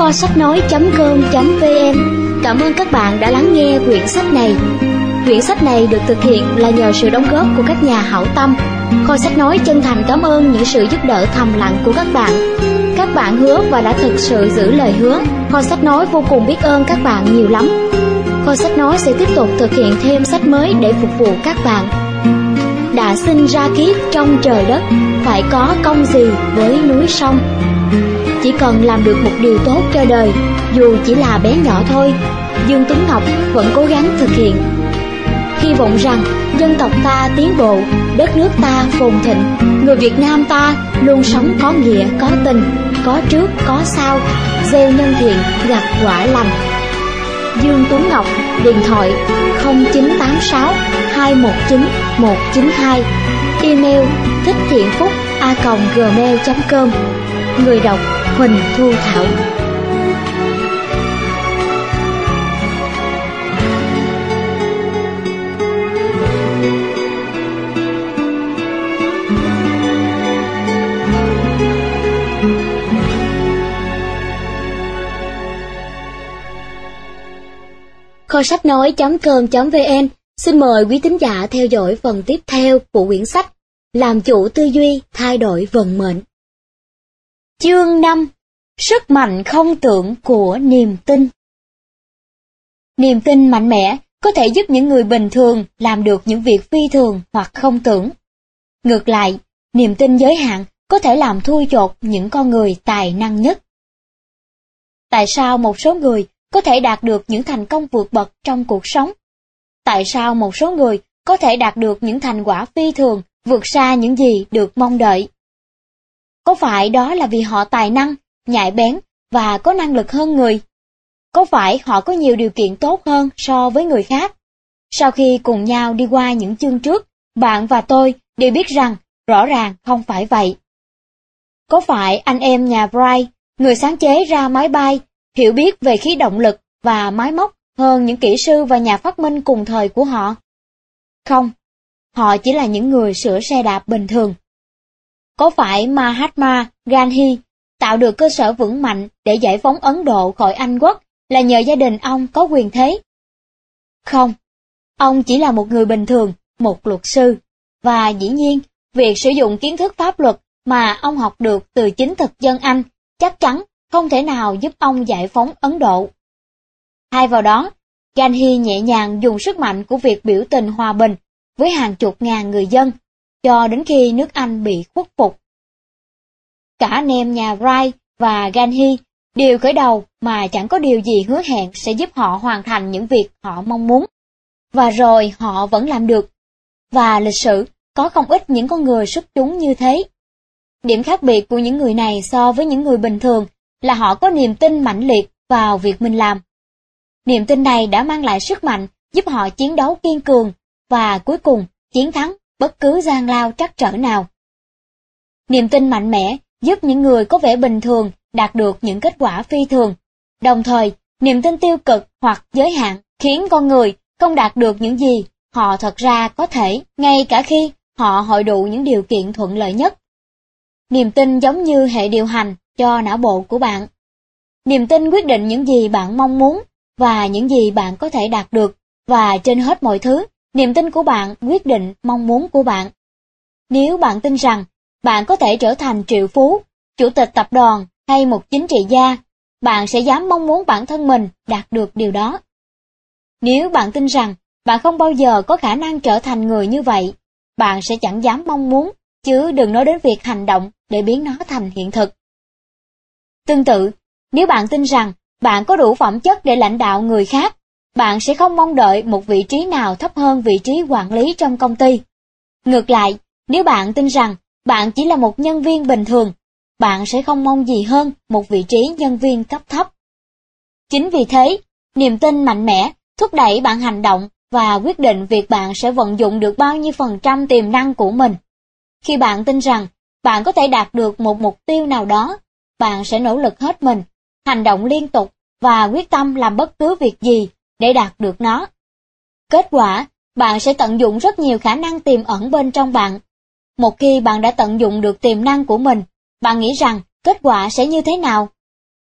Kho sách nói.com.vn cảm ơn các bạn đã lắng nghe quyển sách này. Quyển sách này được thực hiện là nhờ sự đóng góp của các nhà hảo tâm. Kho sách nói chân thành cảm ơn những sự giúp đỡ thầm lặng của các bạn. Các bạn hứa và đã thực sự giữ lời hứa. Kho sách nói vô cùng biết ơn các bạn nhiều lắm. Kho sách nói sẽ tiếp tục thực hiện thêm sách mới để phục vụ các bạn. Đã sinh ra kiếp trong trời đất, phải có công gì với núi sông. Chỉ cần làm được một điều tốt cho đời, dù chỉ là bé nhỏ thôi, Dương Tuấn Ngọc vẫn cố gắng thực hiện. Hy vọng rằng dân tộc ta tiến bộ, đất nước ta phồn thịnh, người Việt Nam ta luôn sống có nghĩa, có tình, có trước, có sau, gieo nhân thiện, gặt quả lành. Dương Tuấn Ngọc, điện thoại 0986 219 192, email thicchthiện.phúc@gmail.com. Người đọc Huỳnh Thu Thảo. Kho sách nói.com.vn xin mời quý thính giả theo dõi phần tiếp theo của quyển sách Làm chủ tư duy, thay đổi vận mệnh. Chương 5. Sức mạnh không tưởng của niềm tin. Niềm tin mạnh mẽ có thể giúp những người bình thường làm được những việc phi thường hoặc không tưởng. Ngược lại, niềm tin giới hạn có thể làm thui chột những con người tài năng nhất. Tại sao một số người có thể đạt được những thành công vượt bậc trong cuộc sống? Tại sao một số người có thể đạt được những thành quả phi thường vượt xa những gì được mong đợi? Có phải đó là vì họ tài năng, nhạy bén và có năng lực hơn người? Có phải họ có nhiều điều kiện tốt hơn so với người khác? Sau khi cùng nhau đi qua những chương trước, bạn và tôi đều biết rằng rõ ràng không phải vậy. Có phải anh em nhà Wright, người sáng chế ra máy bay, hiểu biết về khí động lực và máy móc hơn những kỹ sư và nhà phát minh cùng thời của họ? Không, họ chỉ là những người sửa xe đạp bình thường. Có phải Mahatma Gandhi tạo được cơ sở vững mạnh để giải phóng Ấn Độ khỏi Anh quốc là nhờ gia đình ông có quyền thế? Không, ông chỉ là một người bình thường, một luật sư. Và dĩ nhiên, việc sử dụng kiến thức pháp luật mà ông học được từ chính thực dân Anh chắc chắn không thể nào giúp ông giải phóng Ấn Độ. Thay vào đó, Gandhi nhẹ nhàng dùng sức mạnh của việc biểu tình hòa bình với hàng chục ngàn người dân, cho đến khi nước Anh bị khuất phục. Cả anh em nhà Wright và Gandhi đều khởi đầu mà chẳng có điều gì hứa hẹn sẽ giúp họ hoàn thành những việc họ mong muốn. Và rồi họ vẫn làm được. Và lịch sử có không ít những con người xuất chúng như thế. Điểm khác biệt của những người này so với những người bình thường là họ có niềm tin mãnh liệt vào việc mình làm. Niềm tin này đã mang lại sức mạnh giúp họ chiến đấu kiên cường và cuối cùng chiến thắng bất cứ gian lao trắc trở nào. Niềm tin mạnh mẽ giúp những người có vẻ bình thường đạt được những kết quả phi thường. Đồng thời, niềm tin tiêu cực hoặc giới hạn khiến con người không đạt được những gì họ thật ra có thể, ngay cả khi họ hội đủ những điều kiện thuận lợi nhất. Niềm tin giống như hệ điều hành cho não bộ của bạn. Niềm tin quyết định những gì bạn mong muốn và những gì bạn có thể đạt được, và trên hết mọi thứ, niềm tin của bạn quyết định mong muốn của bạn. Nếu bạn tin rằng bạn có thể trở thành triệu phú, chủ tịch tập đoàn hay một chính trị gia, bạn sẽ dám mong muốn bản thân mình đạt được điều đó. Nếu bạn tin rằng bạn không bao giờ có khả năng trở thành người như vậy, bạn sẽ chẳng dám mong muốn, chứ đừng nói đến việc hành động để biến nó thành hiện thực. Tương tự, nếu bạn tin rằng bạn có đủ phẩm chất để lãnh đạo người khác, bạn sẽ không mong đợi một vị trí nào thấp hơn vị trí quản lý trong công ty. Ngược lại, nếu bạn tin rằng bạn chỉ là một nhân viên bình thường, bạn sẽ không mong gì hơn một vị trí nhân viên cấp thấp. Chính vì thế, niềm tin mạnh mẽ thúc đẩy bạn hành động và quyết định việc bạn sẽ vận dụng được bao nhiêu % tiềm năng của mình. Khi bạn tin rằng bạn có thể đạt được một mục tiêu nào đó, bạn sẽ nỗ lực hết mình, hành động liên tục và quyết tâm làm bất cứ việc gì để đạt được nó. Kết quả, bạn sẽ tận dụng rất nhiều khả năng tiềm ẩn bên trong bạn. Một khi bạn đã tận dụng được tiềm năng của mình, bạn nghĩ rằng kết quả sẽ như thế nào?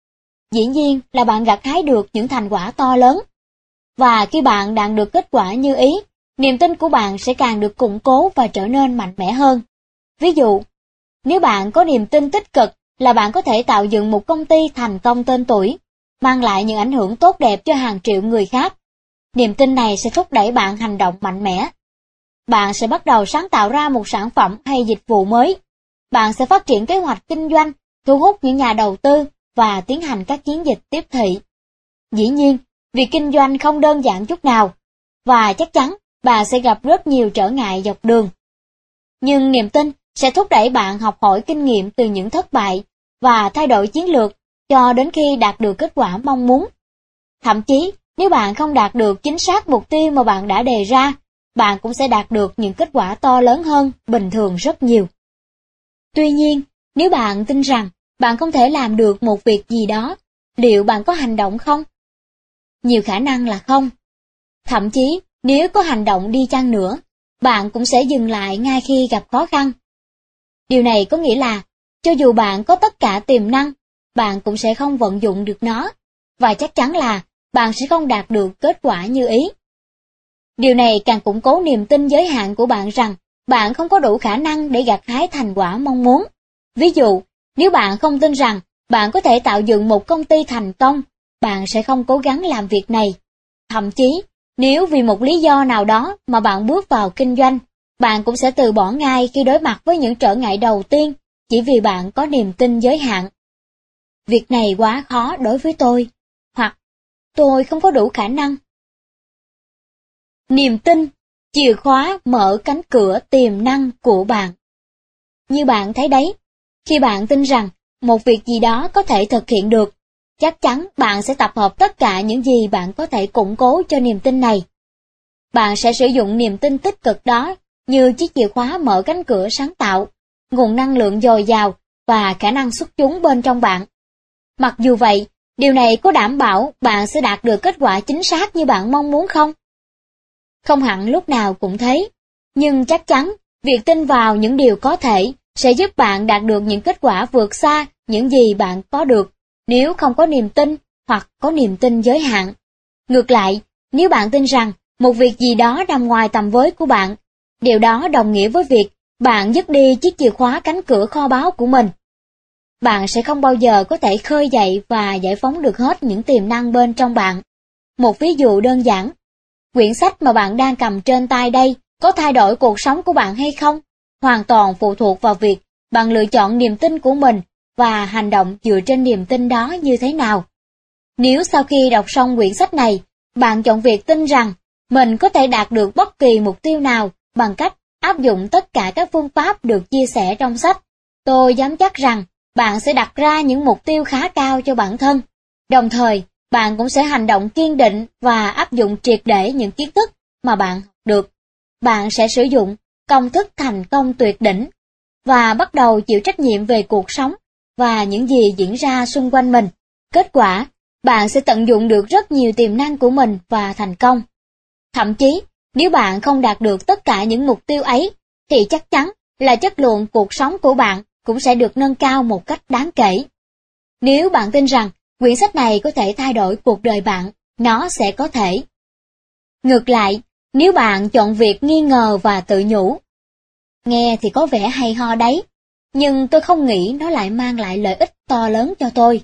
dĩ nhiên là bạn gặt hái được những thành quả to lớn. Và khi bạn đạt được kết quả như ý, niềm tin của bạn sẽ càng được củng cố và trở nên mạnh mẽ hơn. Ví dụ, nếu bạn có niềm tin tích cực là bạn có thể tạo dựng một công ty thành công tên tuổi, mang lại những ảnh hưởng tốt đẹp cho hàng triệu người khác. Niềm tin này sẽ thúc đẩy bạn hành động mạnh mẽ. Bạn sẽ bắt đầu sáng tạo ra một sản phẩm hay dịch vụ mới. Bạn sẽ phát triển kế hoạch kinh doanh, thu hút những nhà đầu tư và tiến hành các chiến dịch tiếp thị. Dĩ nhiên, việc kinh doanh không đơn giản chút nào, và chắc chắn bạn sẽ gặp rất nhiều trở ngại dọc đường. Nhưng niềm tin sẽ thúc đẩy bạn học hỏi kinh nghiệm từ những thất bại và thay đổi chiến lược cho đến khi đạt được kết quả mong muốn. Thậm chí, nếu bạn không đạt được chính xác mục tiêu mà bạn đã đề ra, bạn cũng sẽ đạt được những kết quả to lớn hơn bình thường rất nhiều. Tuy nhiên, nếu bạn tin rằng bạn không thể làm được một việc gì đó, liệu bạn có hành động không? Nhiều khả năng là không. Thậm chí, nếu có hành động đi chăng nữa, bạn cũng sẽ dừng lại ngay khi gặp khó khăn. Điều này có nghĩa là, cho dù bạn có tất cả tiềm năng, bạn cũng sẽ không vận dụng được nó, và chắc chắn là bạn sẽ không đạt được kết quả như ý. Điều này càng củng cố niềm tin giới hạn của bạn rằng bạn không có đủ khả năng để gặt hái thành quả mong muốn. Ví dụ, nếu bạn không tin rằng bạn có thể tạo dựng một công ty thành công, bạn sẽ không cố gắng làm việc này. Thậm chí, nếu vì một lý do nào đó mà bạn bước vào kinh doanh, bạn cũng sẽ từ bỏ ngay khi đối mặt với những trở ngại đầu tiên, chỉ vì bạn có niềm tin giới hạn. Việc này quá khó đối với tôi, hoặc tôi không có đủ khả năng. Niềm tin, chìa khóa mở cánh cửa tiềm năng của bạn. Như bạn thấy đấy, khi bạn tin rằng một việc gì đó có thể thực hiện được, chắc chắn bạn sẽ tập hợp tất cả những gì bạn có thể củng cố cho niềm tin này. Bạn sẽ sử dụng niềm tin tích cực đó như chiếc chìa khóa mở cánh cửa sáng tạo, nguồn năng lượng dồi dào và khả năng xuất chúng bên trong bạn. Mặc dù vậy, điều này có đảm bảo bạn sẽ đạt được kết quả chính xác như bạn mong muốn không? Không hẳn lúc nào cũng thế, nhưng chắc chắn việc tin vào những điều có thể sẽ giúp bạn đạt được những kết quả vượt xa những gì bạn có được nếu không có niềm tin hoặc có niềm tin giới hạn. Ngược lại, nếu bạn tin rằng một việc gì đó nằm ngoài tầm với của bạn, điều đó đồng nghĩa với việc bạn dứt đi chiếc chìa khóa cánh cửa kho báu của mình. Bạn sẽ không bao giờ có thể khơi dậy và giải phóng được hết những tiềm năng bên trong bạn. Một ví dụ đơn giản, quyển sách mà bạn đang cầm trên tay đây có thay đổi cuộc sống của bạn hay không? Hoàn toàn phụ thuộc vào việc bạn lựa chọn niềm tin của mình và hành động dựa trên niềm tin đó như thế nào. Nếu sau khi đọc xong quyển sách này, bạn chọn việc tin rằng mình có thể đạt được bất kỳ mục tiêu nào bằng cách áp dụng tất cả các phương pháp được chia sẻ trong sách, tôi dám chắc rằng bạn sẽ đặt ra những mục tiêu khá cao cho bản thân. Đồng thời, bạn cũng sẽ hành động kiên định và áp dụng triệt để những kiến thức mà bạn học được. Bạn sẽ sử dụng công thức thành công tuyệt đỉnh và bắt đầu chịu trách nhiệm về cuộc sống và những gì diễn ra xung quanh mình. Kết quả, bạn sẽ tận dụng được rất nhiều tiềm năng của mình và thành công. Thậm chí, nếu bạn không đạt được tất cả những mục tiêu ấy, thì chắc chắn là chất lượng cuộc sống của bạn cũng sẽ được nâng cao một cách đáng kể. Nếu bạn tin rằng quyển sách này có thể thay đổi cuộc đời bạn, nó sẽ có thể. Ngược lại, nếu bạn chọn việc nghi ngờ và tự nhủ, nghe thì có vẻ hay ho đấy, nhưng tôi không nghĩ nó lại mang lại lợi ích to lớn cho tôi.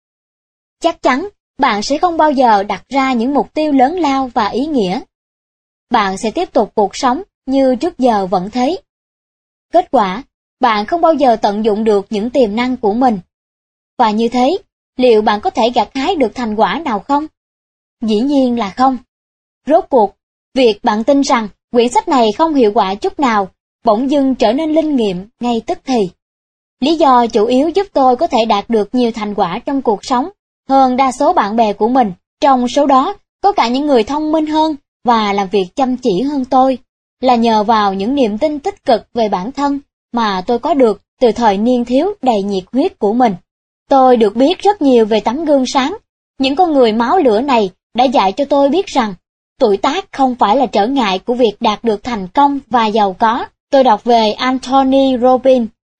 Chắc chắn, bạn sẽ không bao giờ đặt ra những mục tiêu lớn lao và ý nghĩa. Bạn sẽ tiếp tục cuộc sống như trước giờ vẫn thế. Kết quả, bạn không bao giờ tận dụng được những tiềm năng của mình. Và như thế, liệu bạn có thể gặt hái được thành quả nào không? Dĩ nhiên là không. Rốt cuộc, việc bạn tin rằng quyển sách này không hiệu quả chút nào, bỗng dưng trở nên linh nghiệm ngay tức thì. Lý do chủ yếu giúp tôi có thể đạt được nhiều thành quả trong cuộc sống hơn đa số bạn bè của mình, trong số đó có cả những người thông minh hơn và làm việc chăm chỉ hơn tôi, là nhờ vào những niềm tin tích cực về bản thân mà tôi có được từ thời niên thiếu đầy nhiệt huyết của mình. Tôi được biết rất nhiều về tấm gương sáng. Những con người máu lửa này đã dạy cho tôi biết rằng tuổi tác không phải là trở ngại của việc đạt được thành công và giàu có. Tôi đọc về Anthony Robbins,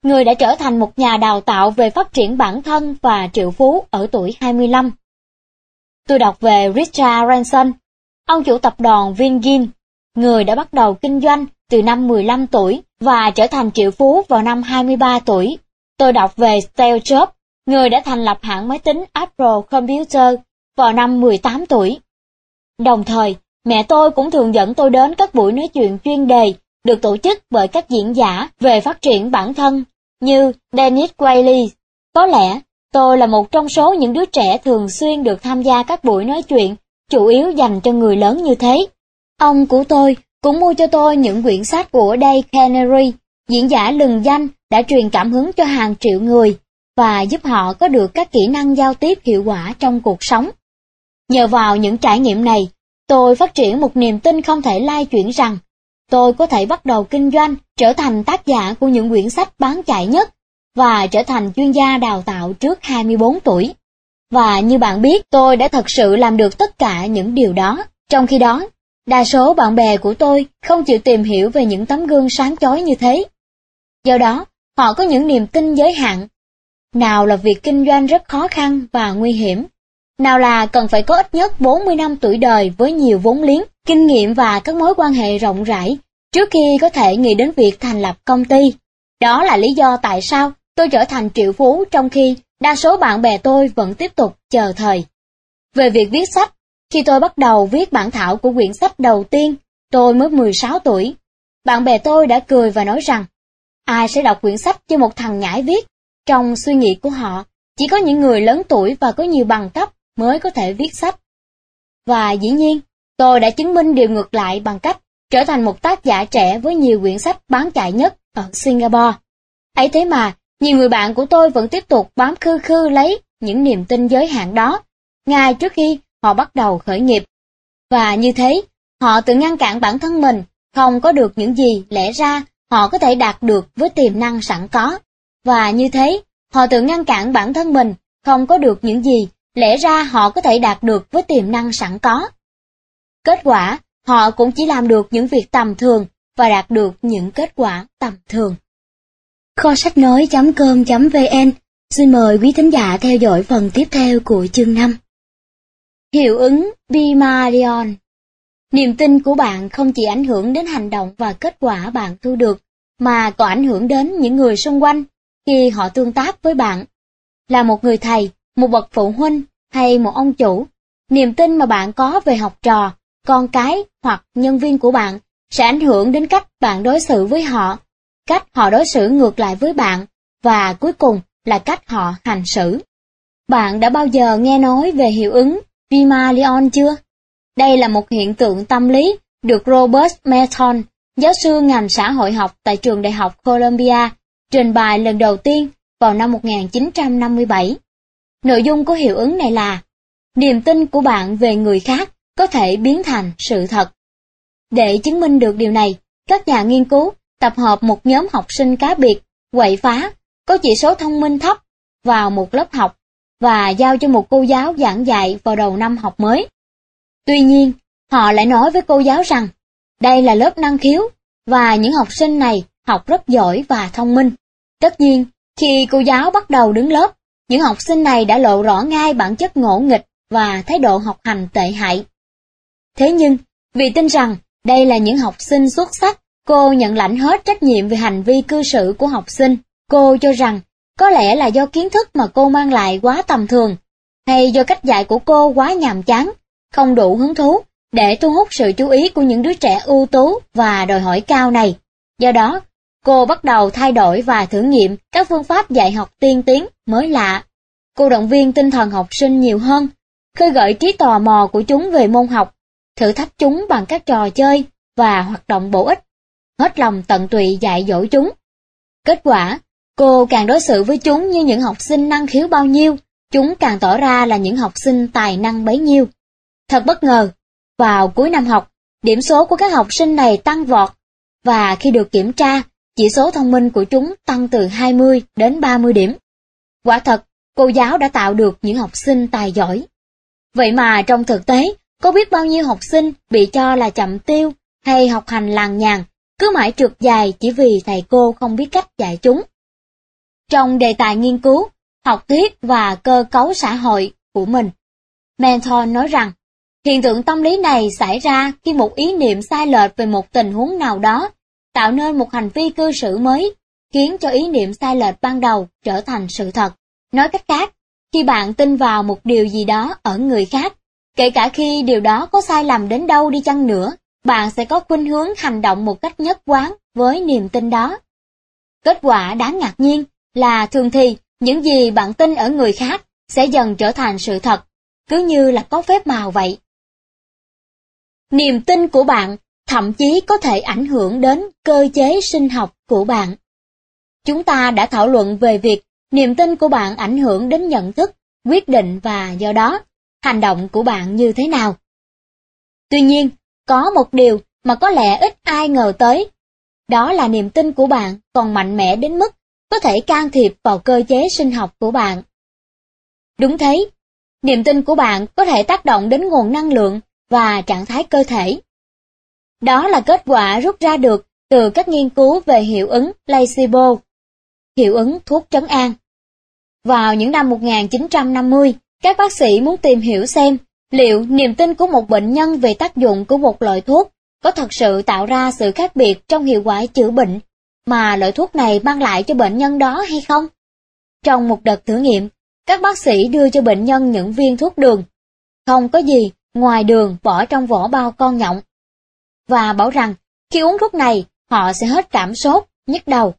người đã trở thành một nhà đào tạo về phát triển bản thân và triệu phú ở tuổi 25. Tôi đọc về Richard Branson, ông chủ tập đoàn Virgin, người đã bắt đầu kinh doanh từ năm 15 tuổi và trở thành triệu phú vào năm 23 tuổi. Tôi đọc về Steve Jobs, người đã thành lập hãng máy tính Apple Computer vào năm 18 tuổi. Đồng thời, mẹ tôi cũng thường dẫn tôi đến các buổi nói chuyện chuyên đề được tổ chức bởi các diễn giả về phát triển bản thân như Dennis Waitley. Có lẽ tôi là một trong số những đứa trẻ thường xuyên được tham gia các buổi nói chuyện chủ yếu dành cho người lớn như thế. Ông của tôi cũng mua cho tôi những quyển sách của Dale Carnegie, diễn giả lừng danh đã truyền cảm hứng cho hàng triệu người và giúp họ có được các kỹ năng giao tiếp hiệu quả trong cuộc sống. Nhờ vào những trải nghiệm này, tôi phát triển một niềm tin không thể lay chuyển rằng tôi có thể bắt đầu kinh doanh, trở thành tác giả của những quyển sách bán chạy nhất và trở thành chuyên gia đào tạo trước 24 tuổi. Và như bạn biết, tôi đã thật sự làm được tất cả những điều đó. Trong khi đó, đa số bạn bè của tôi không chịu tìm hiểu về những tấm gương sáng chói như thế. Do đó, họ có những niềm tin giới hạn. Nào là việc kinh doanh rất khó khăn và nguy hiểm. Nào là cần phải có ít nhất 40 năm tuổi đời với nhiều vốn liếng, kinh nghiệm và các mối quan hệ rộng rãi trước khi có thể nghĩ đến việc thành lập công ty. Đó là lý do tại sao tôi trở thành triệu phú trong khi đa số bạn bè tôi vẫn tiếp tục chờ thời. Về việc viết sách, khi tôi bắt đầu viết bản thảo của quyển sách đầu tiên, tôi mới 16 tuổi. Bạn bè tôi đã cười và nói rằng, ai sẽ đọc quyển sách cho một thằng nhãi viết? Trong suy nghĩ của họ, chỉ có những người lớn tuổi và có nhiều bằng cấp mới có thể viết sách. Và dĩ nhiên, tôi đã chứng minh điều ngược lại bằng cách trở thành một tác giả trẻ với nhiều quyển sách bán chạy nhất ở Singapore. Ấy thế mà, nhiều người bạn của tôi vẫn tiếp tục bám khư khư lấy những niềm tin giới hạn đó, ngay trước khi họ bắt đầu khởi nghiệp. Và như thế, họ tự ngăn cản bản thân mình không có được những gì lẽ ra họ có thể đạt được với tiềm năng sẵn có. Và như thế, họ tự ngăn cản bản thân mình không có được những gì lẽ ra họ có thể đạt được với tiềm năng sẵn có. Kết quả, họ cũng chỉ làm được những việc tầm thường và đạt được những kết quả tầm thường. Kho sách nói.com.vn xin mời quý thính giả theo dõi phần tiếp theo của chương 5. Hiệu ứng Pygmalion. Niềm tin của bạn không chỉ ảnh hưởng đến hành động và kết quả bạn thu được, mà còn ảnh hưởng đến những người xung quanh khi họ tương tác với bạn. Là một người thầy, một bậc phụ huynh hay một ông chủ, niềm tin mà bạn có về học trò, con cái hoặc nhân viên của bạn sẽ ảnh hưởng đến cách bạn đối xử với họ, cách họ đối xử ngược lại với bạn, và cuối cùng là cách họ hành xử. Bạn đã bao giờ nghe nói về hiệu ứng Pygmalion chưa? Đây là một hiện tượng tâm lý được Robert Merton, giáo sư ngành xã hội học tại trường đại học Columbia, trình bày lần đầu tiên vào năm 1957. Nội dung của hiệu ứng này là niềm tin của bạn về người khác có thể biến thành sự thật. Để chứng minh được điều này, các nhà nghiên cứu tập hợp một nhóm học sinh cá biệt, quậy phá, có chỉ số thông minh thấp vào một lớp học và giao cho một cô giáo giảng dạy vào đầu năm học mới. Tuy nhiên, họ lại nói với cô giáo rằng đây là lớp năng khiếu và những học sinh này học rất giỏi và thông minh. Tất nhiên, khi cô giáo bắt đầu đứng lớp, những học sinh này đã lộ rõ ngay bản chất ngỗ nghịch và thái độ học hành tệ hại. Thế nhưng, vì tin rằng đây là những học sinh xuất sắc, cô nhận lãnh hết trách nhiệm về hành vi cư xử của học sinh. Cô cho rằng có lẽ là do kiến thức mà cô mang lại quá tầm thường, hay do cách dạy của cô quá nhàm chán, không đủ hứng thú để thu hút sự chú ý của những đứa trẻ ưu tú và đòi hỏi cao này. Do đó, cô bắt đầu thay đổi và thử nghiệm các phương pháp dạy học tiên tiến mới lạ. Cô động viên tinh thần học sinh nhiều hơn, khơi gợi trí tò mò của chúng về môn học, thử thách chúng bằng các trò chơi và hoạt động bổ ích, hết lòng tận tụy dạy dỗ chúng. Kết quả, cô càng đối xử với chúng như những học sinh năng khiếu bao nhiêu, chúng càng tỏ ra là những học sinh tài năng bấy nhiêu. Thật bất ngờ, vào cuối năm học, điểm số của các học sinh này tăng vọt, và khi được kiểm tra, chỉ số thông minh của chúng tăng từ 20 đến 30 điểm. Quả thật, cô giáo đã tạo được những học sinh tài giỏi. Vậy mà trong thực tế, có biết bao nhiêu học sinh bị cho là chậm tiêu hay học hành lằng nhằng, cứ mãi trượt dài chỉ vì thầy cô không biết cách dạy chúng. trong đề tài nghiên cứu, học thuyết và cơ cấu xã hội của mình. Mentor nói rằng, hiện tượng tâm lý này xảy ra khi một ý niệm sai lệch về một tình huống nào đó tạo nên một hành vi cư xử mới, khiến cho ý niệm sai lệch ban đầu trở thành sự thật. Nói cách khác, khi bạn tin vào một điều gì đó ở người khác, kể cả khi điều đó có sai lầm đến đâu đi chăng nữa, bạn sẽ có khuynh hướng hành động một cách nhất quán với niềm tin đó. Kết quả đáng ngạc nhiên là thường thì những gì bạn tin ở người khác sẽ dần trở thành sự thật, cứ như là có phép màu vậy. Niềm tin của bạn thậm chí có thể ảnh hưởng đến cơ chế sinh học của bạn. Chúng ta đã thảo luận về việc niềm tin của bạn ảnh hưởng đến nhận thức, quyết định và do đó, hành động của bạn như thế nào. Tuy nhiên, có một điều mà có lẽ ít ai ngờ tới, đó là niềm tin của bạn còn mạnh mẽ đến mức có thể can thiệp vào cơ chế sinh học của bạn. Đúng thế, niềm tin của bạn có thể tác động đến nguồn năng lượng và trạng thái cơ thể. Đó là kết quả rút ra được từ các nghiên cứu về hiệu ứng placebo, hiệu ứng thuốc trấn an. Vào những năm 1950, các bác sĩ muốn tìm hiểu xem liệu niềm tin của một bệnh nhân về tác dụng của một loại thuốc có thật sự tạo ra sự khác biệt trong hiệu quả chữa bệnh mà loại thuốc này mang lại cho bệnh nhân đó hay không. Trong một đợt thử nghiệm, các bác sĩ đưa cho bệnh nhân những viên thuốc đường, không có gì ngoài đường bỏ trong vỏ bao con nhộng, và bảo rằng khi uống thuốc này họ sẽ hết cảm sốt, nhức đầu.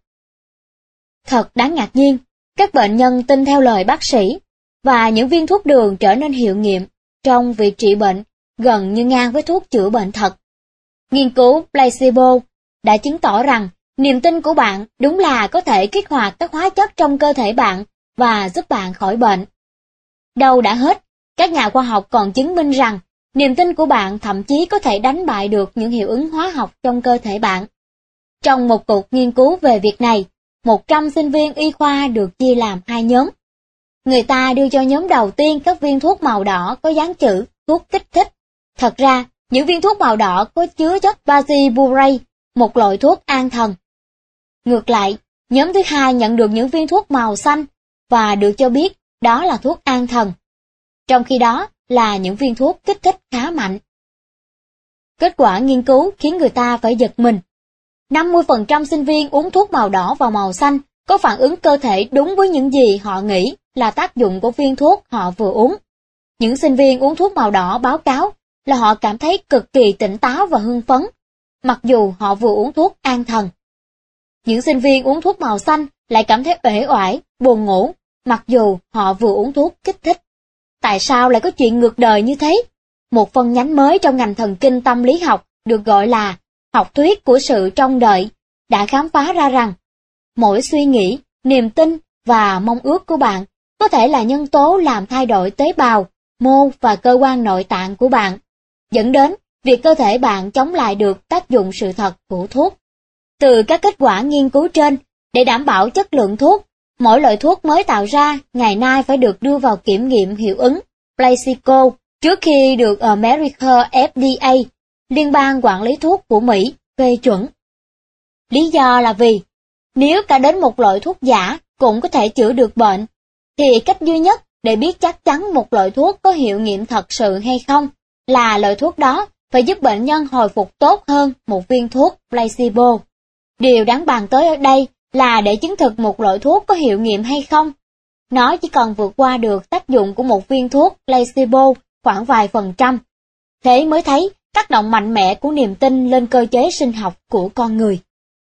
Thật đáng ngạc nhiên, các bệnh nhân tin theo lời bác sĩ, và những viên thuốc đường trở nên hiệu nghiệm trong việc trị bệnh gần như ngang với thuốc chữa bệnh thật. Nghiên cứu placebo đã chứng tỏ rằng niềm tin của bạn đúng là có thể kích hoạt các hóa chất trong cơ thể bạn và giúp bạn khỏi bệnh. Đâu đã hết, các nhà khoa học còn chứng minh rằng niềm tin của bạn thậm chí có thể đánh bại được những hiệu ứng hóa học trong cơ thể bạn. Trong một cuộc nghiên cứu về việc này, 100 sinh viên y khoa được chia làm hai nhóm. Người ta đưa cho nhóm đầu tiên các viên thuốc màu đỏ có dán chữ thuốc kích thích. Thật ra, những viên thuốc màu đỏ có chứa chất Baziburay, một loại thuốc an thần. Ngược lại, nhóm thứ hai nhận được những viên thuốc màu xanh và được cho biết đó là thuốc an thần. Trong khi đó là những viên thuốc kích thích khá mạnh. Kết quả nghiên cứu khiến người ta phải giật mình. 50% sinh viên uống thuốc màu đỏ và màu xanh có phản ứng cơ thể đúng với những gì họ nghĩ là tác dụng của viên thuốc họ vừa uống. Những sinh viên uống thuốc màu đỏ báo cáo là họ cảm thấy cực kỳ tỉnh táo và hưng phấn, mặc dù họ vừa uống thuốc an thần. Những sinh viên uống thuốc màu xanh lại cảm thấy uể oải, buồn ngủ, mặc dù họ vừa uống thuốc kích thích. Tại sao lại có chuyện ngược đời như thế? Một phân nhánh mới trong ngành thần kinh tâm lý học được gọi là học thuyết của sự trông đợi đã khám phá ra rằng mỗi suy nghĩ, niềm tin và mong ước của bạn có thể là nhân tố làm thay đổi tế bào, mô và cơ quan nội tạng của bạn, dẫn đến việc cơ thể bạn chống lại được tác dụng sự thật của thuốc. Từ các kết quả nghiên cứu trên, để đảm bảo chất lượng thuốc, mỗi loại thuốc mới tạo ra ngày nay phải được đưa vào kiểm nghiệm hiệu ứng placebo trước khi được American FDA, Liên bang quản lý thuốc của Mỹ, phê chuẩn. Lý do là vì, nếu cả đến một loại thuốc giả cũng có thể chữa được bệnh, thì cách duy nhất để biết chắc chắn một loại thuốc có hiệu nghiệm thật sự hay không là loại thuốc đó phải giúp bệnh nhân hồi phục tốt hơn một viên thuốc placebo. Điều đáng bàn tới ở đây là để chứng thực một loại thuốc có hiệu nghiệm hay không, nó chỉ cần vượt qua được tác dụng của một viên thuốc placebo khoảng vài %. Thế mới thấy tác động mạnh mẽ của niềm tin lên cơ chế sinh học của con người.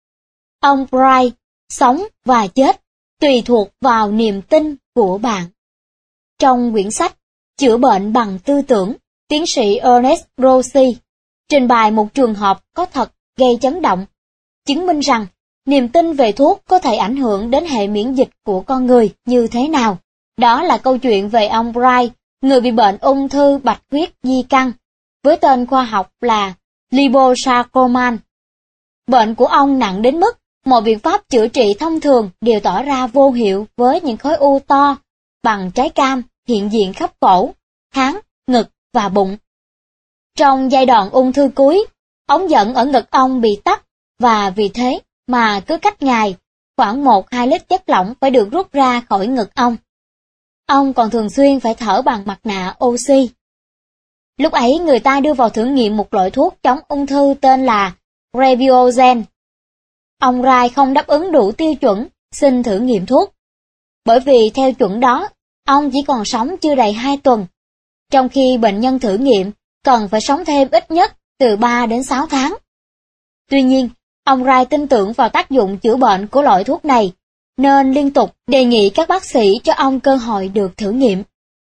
Ông Bright, sống và chết tùy thuộc vào niềm tin của bạn. Trong quyển sách Chữa bệnh bằng tư tưởng, tiến sĩ Ernest Rossi trình bày một trường hợp có thật gây chấn động, chứng minh rằng niềm tin về thuốc có thể ảnh hưởng đến hệ miễn dịch của con người như thế nào. Đó là câu chuyện về ông Bright, người bị bệnh ung thư bạch huyết di căn, với tên khoa học là liposarcoma. Bệnh của ông nặng đến mức mọi biện pháp chữa trị thông thường đều tỏ ra vô hiệu với những khối u to bằng trái cam hiện diện khắp cổ, trán, ngực và bụng. Trong giai đoạn ung thư cuối, ống dẫn ở ngực ông bị tắc và vì thế mà cứ cách ngày, khoảng 1-2 lít chất lỏng phải được rút ra khỏi ngực ông. Ông còn thường xuyên phải thở bằng mặt nạ oxy. Lúc ấy người ta đưa vào thử nghiệm một loại thuốc chống ung thư tên là Rebiogen. Ông Wright không đáp ứng đủ tiêu chuẩn xin thử nghiệm thuốc. Bởi vì theo chuẩn đó, ông chỉ còn sống chưa đầy 2 tuần, trong khi bệnh nhân thử nghiệm cần phải sống thêm ít nhất từ 3 đến 6 tháng. Tuy nhiên, ông Wright tin tưởng vào tác dụng chữa bệnh của loại thuốc này, nên liên tục đề nghị các bác sĩ cho ông cơ hội được thử nghiệm.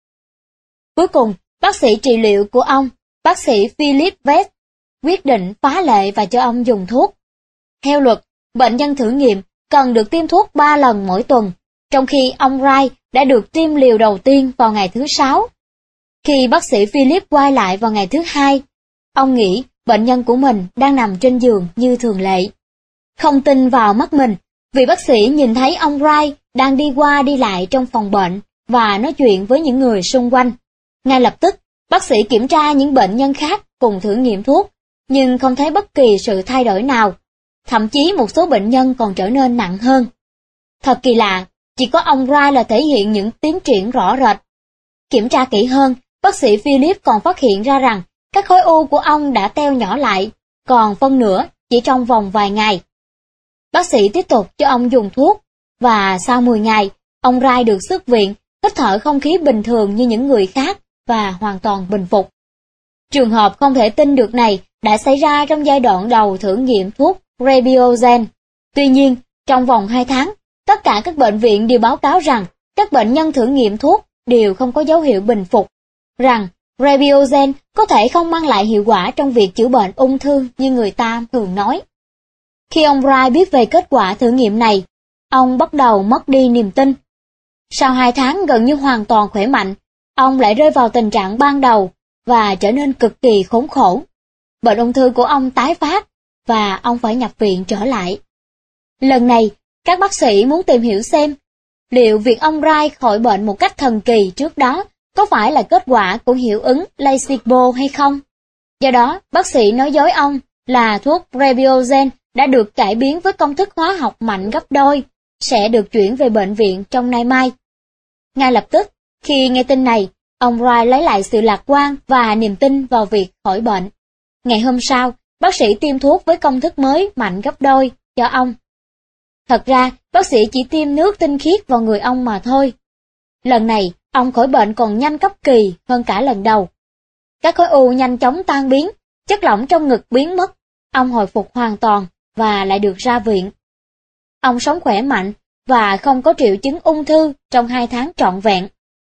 Cuối cùng, bác sĩ trị liệu của ông, bác sĩ Philip Vest, quyết định phá lệ và cho ông dùng thuốc. Theo luật, bệnh nhân thử nghiệm cần được tiêm thuốc 3 lần mỗi tuần, trong khi ông Wright đã được tiêm liều đầu tiên vào ngày thứ 6. Khi bác sĩ Philip quay lại vào ngày thứ 2, ông nghĩ bệnh nhân của mình đang nằm trên giường như thường lệ. Không tin vào mắt mình, vì bác sĩ nhìn thấy ông Wright đang đi qua đi lại trong phòng bệnh và nói chuyện với những người xung quanh. Ngay lập tức, bác sĩ kiểm tra những bệnh nhân khác cùng thử nghiệm thuốc, nhưng không thấy bất kỳ sự thay đổi nào. Thậm chí một số bệnh nhân còn trở nên nặng hơn. Thật kỳ lạ, chỉ có ông Wright là thể hiện những tiến triển rõ rệt. Kiểm tra kỹ hơn, bác sĩ Philip còn phát hiện ra rằng các khối u của ông đã teo nhỏ lại, còn phân nửa chỉ trong vòng vài ngày. Bác sĩ tiếp tục cho ông dùng thuốc, và sau 10 ngày, ông Wright được xuất viện, hít thở không khí bình thường như những người khác và hoàn toàn bình phục. Trường hợp không thể tin được này đã xảy ra trong giai đoạn đầu thử nghiệm thuốc Rebiogen. Tuy nhiên, trong vòng 2 tháng, tất cả các bệnh viện đều báo cáo rằng các bệnh nhân thử nghiệm thuốc đều không có dấu hiệu bình phục, rằng Rebiogen có thể không mang lại hiệu quả trong việc chữa bệnh ung thư như người ta thường nói. Khi ông Wright biết về kết quả thử nghiệm này, ông bắt đầu mất đi niềm tin. Sau 2 tháng gần như hoàn toàn khỏe mạnh, ông lại rơi vào tình trạng ban đầu và trở nên cực kỳ khốn khổ. Bệnh ung thư của ông tái phát và ông phải nhập viện trở lại. Lần này, các bác sĩ muốn tìm hiểu xem liệu việc ông Wright khỏi bệnh một cách thần kỳ trước đó có phải là kết quả của hiệu ứng placebo hay không. Do đó, bác sĩ nói dối ông là thuốc Rebiogen đã được cải biến với công thức hóa học mạnh gấp đôi, sẽ được chuyển về bệnh viện trong nay mai. Ngay lập tức, khi nghe tin này, ông Wright lấy lại sự lạc quan và niềm tin vào việc khỏi bệnh. Ngày hôm sau, bác sĩ tiêm thuốc với công thức mới mạnh gấp đôi cho ông. Thật ra, bác sĩ chỉ tiêm nước tinh khiết vào người ông mà thôi. Lần này, ông khỏi bệnh còn nhanh cấp kỳ hơn cả lần đầu. Các khối u nhanh chóng tan biến, chất lỏng trong ngực biến mất, ông hồi phục hoàn toàn và lại được ra viện. Ông sống khỏe mạnh và không có triệu chứng ung thư trong 2 tháng trọn vẹn.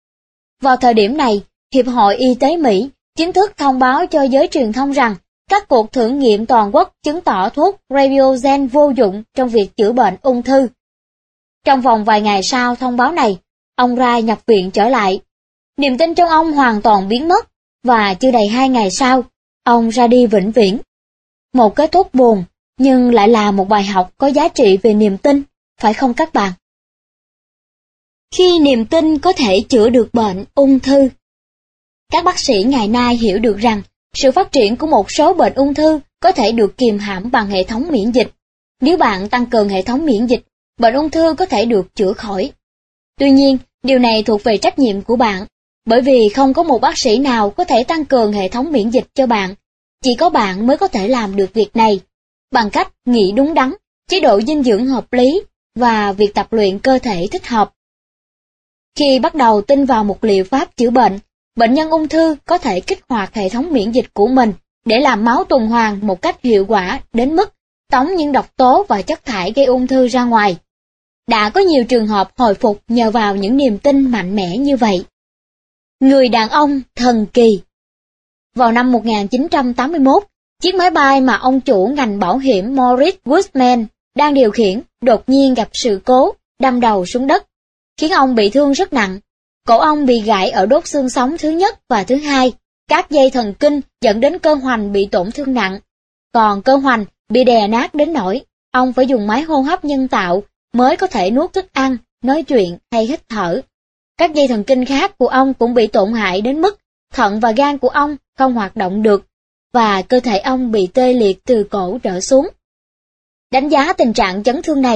Vào thời điểm này, Hiệp hội Y tế Mỹ chính thức thông báo cho giới truyền thông rằng các cuộc thử nghiệm toàn quốc chứng tỏ thuốc Rebiogen vô dụng trong việc chữa bệnh ung thư. Trong vòng vài ngày sau thông báo này, ông Wright nhập viện trở lại. Niềm tin trong ông hoàn toàn biến mất, và chưa đầy 2 ngày sau, ông ra đi vĩnh viễn. Một kết thúc buồn, nhưng lại là một bài học có giá trị về niềm tin, phải không các bạn? Khi niềm tin có thể chữa được bệnh ung thư. Các bác sĩ ngày nay hiểu được rằng sự phát triển của một số bệnh ung thư có thể được kiềm hãm bằng hệ thống miễn dịch. Nếu bạn tăng cường hệ thống miễn dịch, bệnh ung thư có thể được chữa khỏi. Tuy nhiên, điều này thuộc về trách nhiệm của bạn, bởi vì không có một bác sĩ nào có thể tăng cường hệ thống miễn dịch cho bạn. Chỉ có bạn mới có thể làm được việc này, bằng cách nghĩ đúng đắn, chế độ dinh dưỡng hợp lý và việc tập luyện cơ thể thích hợp. Khi bắt đầu tin vào một liệu pháp chữa bệnh, bệnh nhân ung thư có thể kích hoạt hệ thống miễn dịch của mình để làm máu tuần hoàn một cách hiệu quả đến mức tống những độc tố và chất thải gây ung thư ra ngoài. Đã có nhiều trường hợp hồi phục nhờ vào những niềm tin mạnh mẽ như vậy. Người đàn ông thần kỳ. Vào năm 1981, chiếc máy bay mà ông chủ ngành bảo hiểm Morris Woodman đang điều khiển đột nhiên gặp sự cố, đâm đầu xuống đất, khiến ông bị thương rất nặng. Cổ ông bị gãy ở đốt xương sống thứ nhất và thứ hai, các dây thần kinh dẫn đến cơ hoành bị tổn thương nặng. Còn cơ hoành bị đè nát đến nỗi ông phải dùng máy hô hấp nhân tạo mới có thể nuốt thức ăn, nói chuyện hay hít thở. Các dây thần kinh khác của ông cũng bị tổn hại đến mức thận và gan của ông không hoạt động được, và cơ thể ông bị tê liệt từ cổ trở xuống. Đánh giá tình trạng chấn thương này,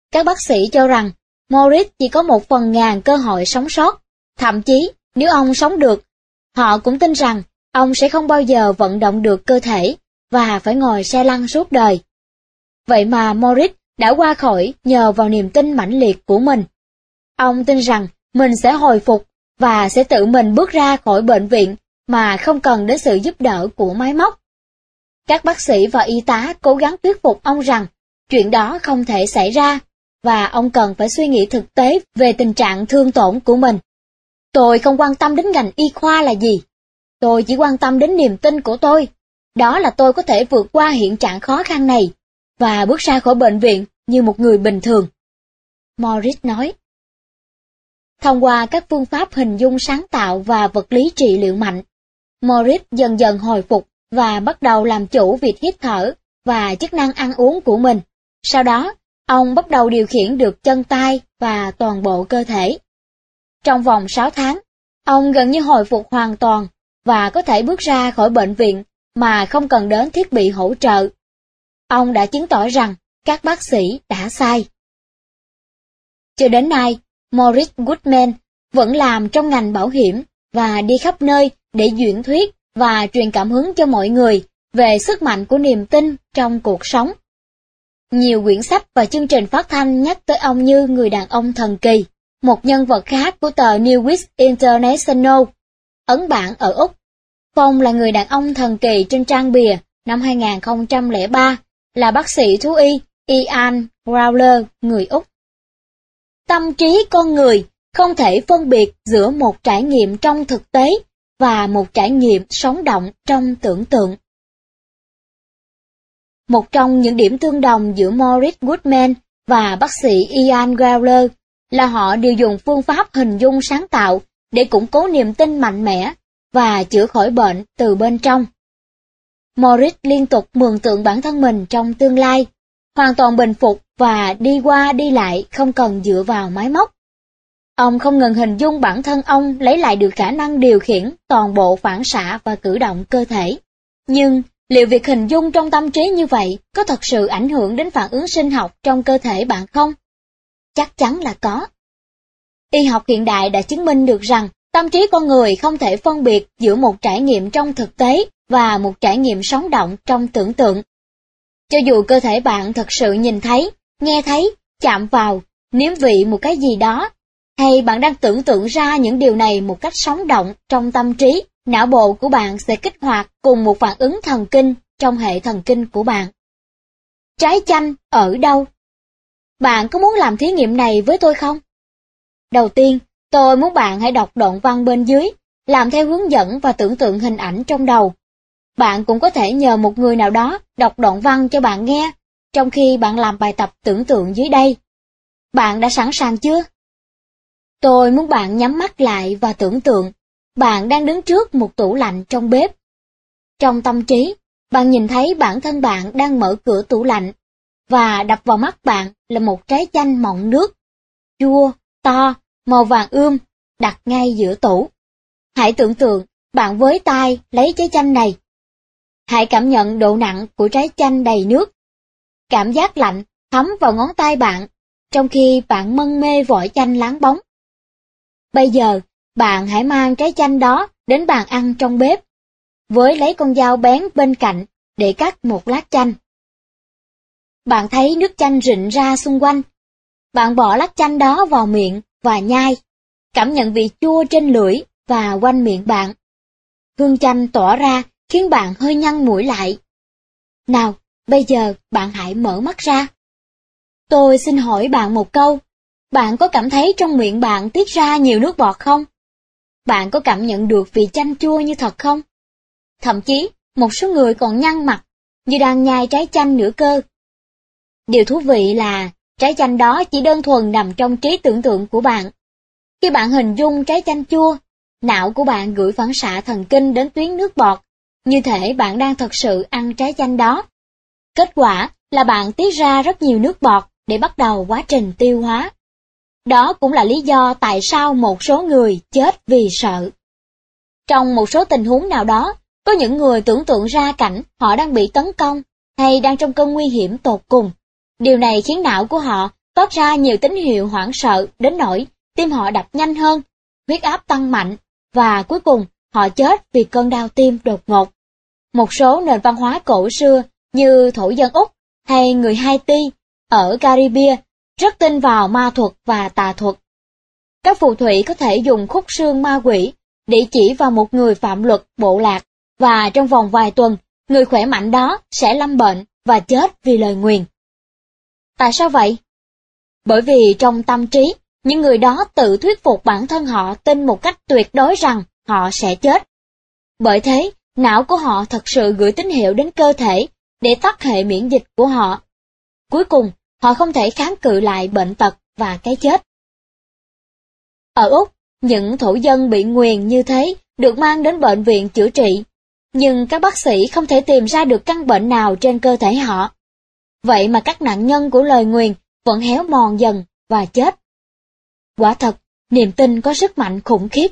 Các bác sĩ cho rằng Morris chỉ có 1/1000 cơ hội sống sót. Thậm chí, nếu ông sống được, họ cũng tin rằng ông sẽ không bao giờ vận động được cơ thể và phải ngồi xe lăn suốt đời. Vậy mà Morris đã qua khỏi nhờ vào niềm tin mãnh liệt của mình. Ông tin rằng mình sẽ hồi phục và sẽ tự mình bước ra khỏi bệnh viện mà không cần đến sự giúp đỡ của máy móc. Các bác sĩ và y tá cố gắng thuyết phục ông rằng chuyện đó không thể xảy ra và ông cần phải suy nghĩ thực tế về tình trạng thương tổn của mình. Tôi không quan tâm đến ngành y khoa là gì. Tôi chỉ quan tâm đến niềm tin của tôi. Đó là tôi có thể vượt qua hiện trạng khó khăn này và bước ra khỏi bệnh viện như một người bình thường. Morris nói. Thông qua các phương pháp hình dung sáng tạo và vật lý trị liệu mạnh, Morris dần dần hồi phục và bắt đầu làm chủ việc hít thở và chức năng ăn uống của mình. Sau đó, ông bắt đầu điều khiển được chân tay và toàn bộ cơ thể. Trong vòng 6 tháng, ông gần như hồi phục hoàn toàn và có thể bước ra khỏi bệnh viện mà không cần đến thiết bị hỗ trợ. Ông đã chứng tỏ rằng các bác sĩ đã sai. Cho đến nay, Morris Goodman vẫn làm trong ngành bảo hiểm và đi khắp nơi để diễn thuyết và truyền cảm hứng cho mọi người về sức mạnh của niềm tin trong cuộc sống. Nhiều quyển sách và chương trình phát thanh nhắc tới ông như người đàn ông thần kỳ, một nhân vật khác của tờ Newsweek International, ấn bản ở Úc. Phong là người đàn ông thần kỳ trên trang bìa năm 2003, là bác sĩ thú y Ian Growler, người Úc. Tâm trí con người không thể phân biệt giữa một trải nghiệm trong thực tế và một trải nghiệm sống động trong tưởng tượng. Một trong những điểm tương đồng giữa Morris Goodman và bác sĩ Ian Growler là họ đều dùng phương pháp hình dung sáng tạo để củng cố niềm tin mạnh mẽ và chữa khỏi bệnh từ bên trong. Morris liên tục mường tượng bản thân mình trong tương lai, hoàn toàn bình phục và đi qua đi lại không cần dựa vào máy móc. Ông không ngừng hình dung bản thân ông lấy lại được khả năng điều khiển toàn bộ phản xạ và cử động cơ thể. Nhưng, liệu việc hình dung trong tâm trí như vậy có thật sự ảnh hưởng đến phản ứng sinh học trong cơ thể bạn không? Chắc chắn là có. Y học hiện đại đã chứng minh được rằng tâm trí con người không thể phân biệt giữa một trải nghiệm trong thực tế và một trải nghiệm sống động trong tưởng tượng. Cho dù cơ thể bạn thật sự nhìn thấy, nghe thấy, chạm vào, nếm vị một cái gì đó, hay bạn đang tưởng tượng ra những điều này một cách sống động trong tâm trí, não bộ của bạn sẽ kích hoạt cùng một phản ứng thần kinh trong hệ thần kinh của bạn. Trái chanh ở đâu? Bạn có muốn làm thí nghiệm này với tôi không? Đầu tiên, tôi muốn bạn hãy đọc đoạn văn bên dưới, làm theo hướng dẫn và tưởng tượng hình ảnh trong đầu. Bạn cũng có thể nhờ một người nào đó đọc đoạn văn cho bạn nghe, trong khi bạn làm bài tập tưởng tượng dưới đây. Bạn đã sẵn sàng chưa? Tôi muốn bạn nhắm mắt lại và tưởng tượng, bạn đang đứng trước một tủ lạnh trong bếp. Trong tâm trí, bạn nhìn thấy bản thân bạn đang mở cửa tủ lạnh, và đập vào mắt bạn là một trái chanh mọng nước, chua, to, màu vàng ươm, đặt ngay giữa tủ. Hãy tưởng tượng, bạn với tay lấy trái chanh này. Hãy cảm nhận độ nặng của trái chanh đầy nước. Cảm giác lạnh thấm vào ngón tay bạn, trong khi bạn mân mê vỏ chanh láng bóng. Bây giờ, bạn hãy mang trái chanh đó đến bàn ăn trong bếp, với lấy con dao bén bên cạnh để cắt một lát chanh. Bạn thấy nước chanh rịn ra xung quanh. Bạn bỏ lát chanh đó vào miệng và nhai, cảm nhận vị chua trên lưỡi và quanh miệng bạn. Hương chanh tỏa ra khiến bạn hơi nhăn mũi lại. Nào, bây giờ bạn hãy mở mắt ra. Tôi xin hỏi bạn một câu. Bạn có cảm thấy trong miệng bạn tiết ra nhiều nước bọt không? Bạn có cảm nhận được vị chanh chua như thật không? Thậm chí, một số người còn nhăn mặt, như đang nhai trái chanh nữa cơ. Điều thú vị là, trái chanh đó chỉ đơn thuần nằm trong trí tưởng tượng của bạn. Khi bạn hình dung trái chanh chua, não của bạn gửi phản xạ thần kinh đến tuyến nước bọt, như thể bạn đang thật sự ăn trái chanh đó. Kết quả là bạn tiết ra rất nhiều nước bọt để bắt đầu quá trình tiêu hóa. Đó cũng là lý do tại sao một số người chết vì sợ. Trong một số tình huống nào đó, có những người tưởng tượng ra cảnh họ đang bị tấn công hay đang trong cơn nguy hiểm tột cùng. Điều này khiến não của họ toát ra nhiều tín hiệu hoảng sợ đến nỗi tim họ đập nhanh hơn, huyết áp tăng mạnh, và cuối cùng họ chết vì cơn đau tim đột ngột. Một số nền văn hóa cổ xưa như thổ dân Úc hay người Haiti ở Caribbean rất tin vào ma thuật và tà thuật. Các phù thủy có thể dùng khúc xương ma quỷ để chỉ vào một người phạm luật bộ lạc, và trong vòng vài tuần, người khỏe mạnh đó sẽ lâm bệnh và chết vì lời nguyền. Tại sao vậy? Bởi vì trong tâm trí, những người đó tự thuyết phục bản thân họ tin một cách tuyệt đối rằng họ sẽ chết. Bởi thế, não của họ thật sự gửi tín hiệu đến cơ thể để tắt hệ miễn dịch của họ. Cuối cùng, họ không thể kháng cự lại bệnh tật và cái chết. Ở Úc, những thổ dân bị nguyền như thế được mang đến bệnh viện chữa trị, nhưng các bác sĩ không thể tìm ra được căn bệnh nào trên cơ thể họ. Vậy mà các nạn nhân của lời nguyền vẫn héo mòn dần và chết. Quả thật, niềm tin có sức mạnh khủng khiếp.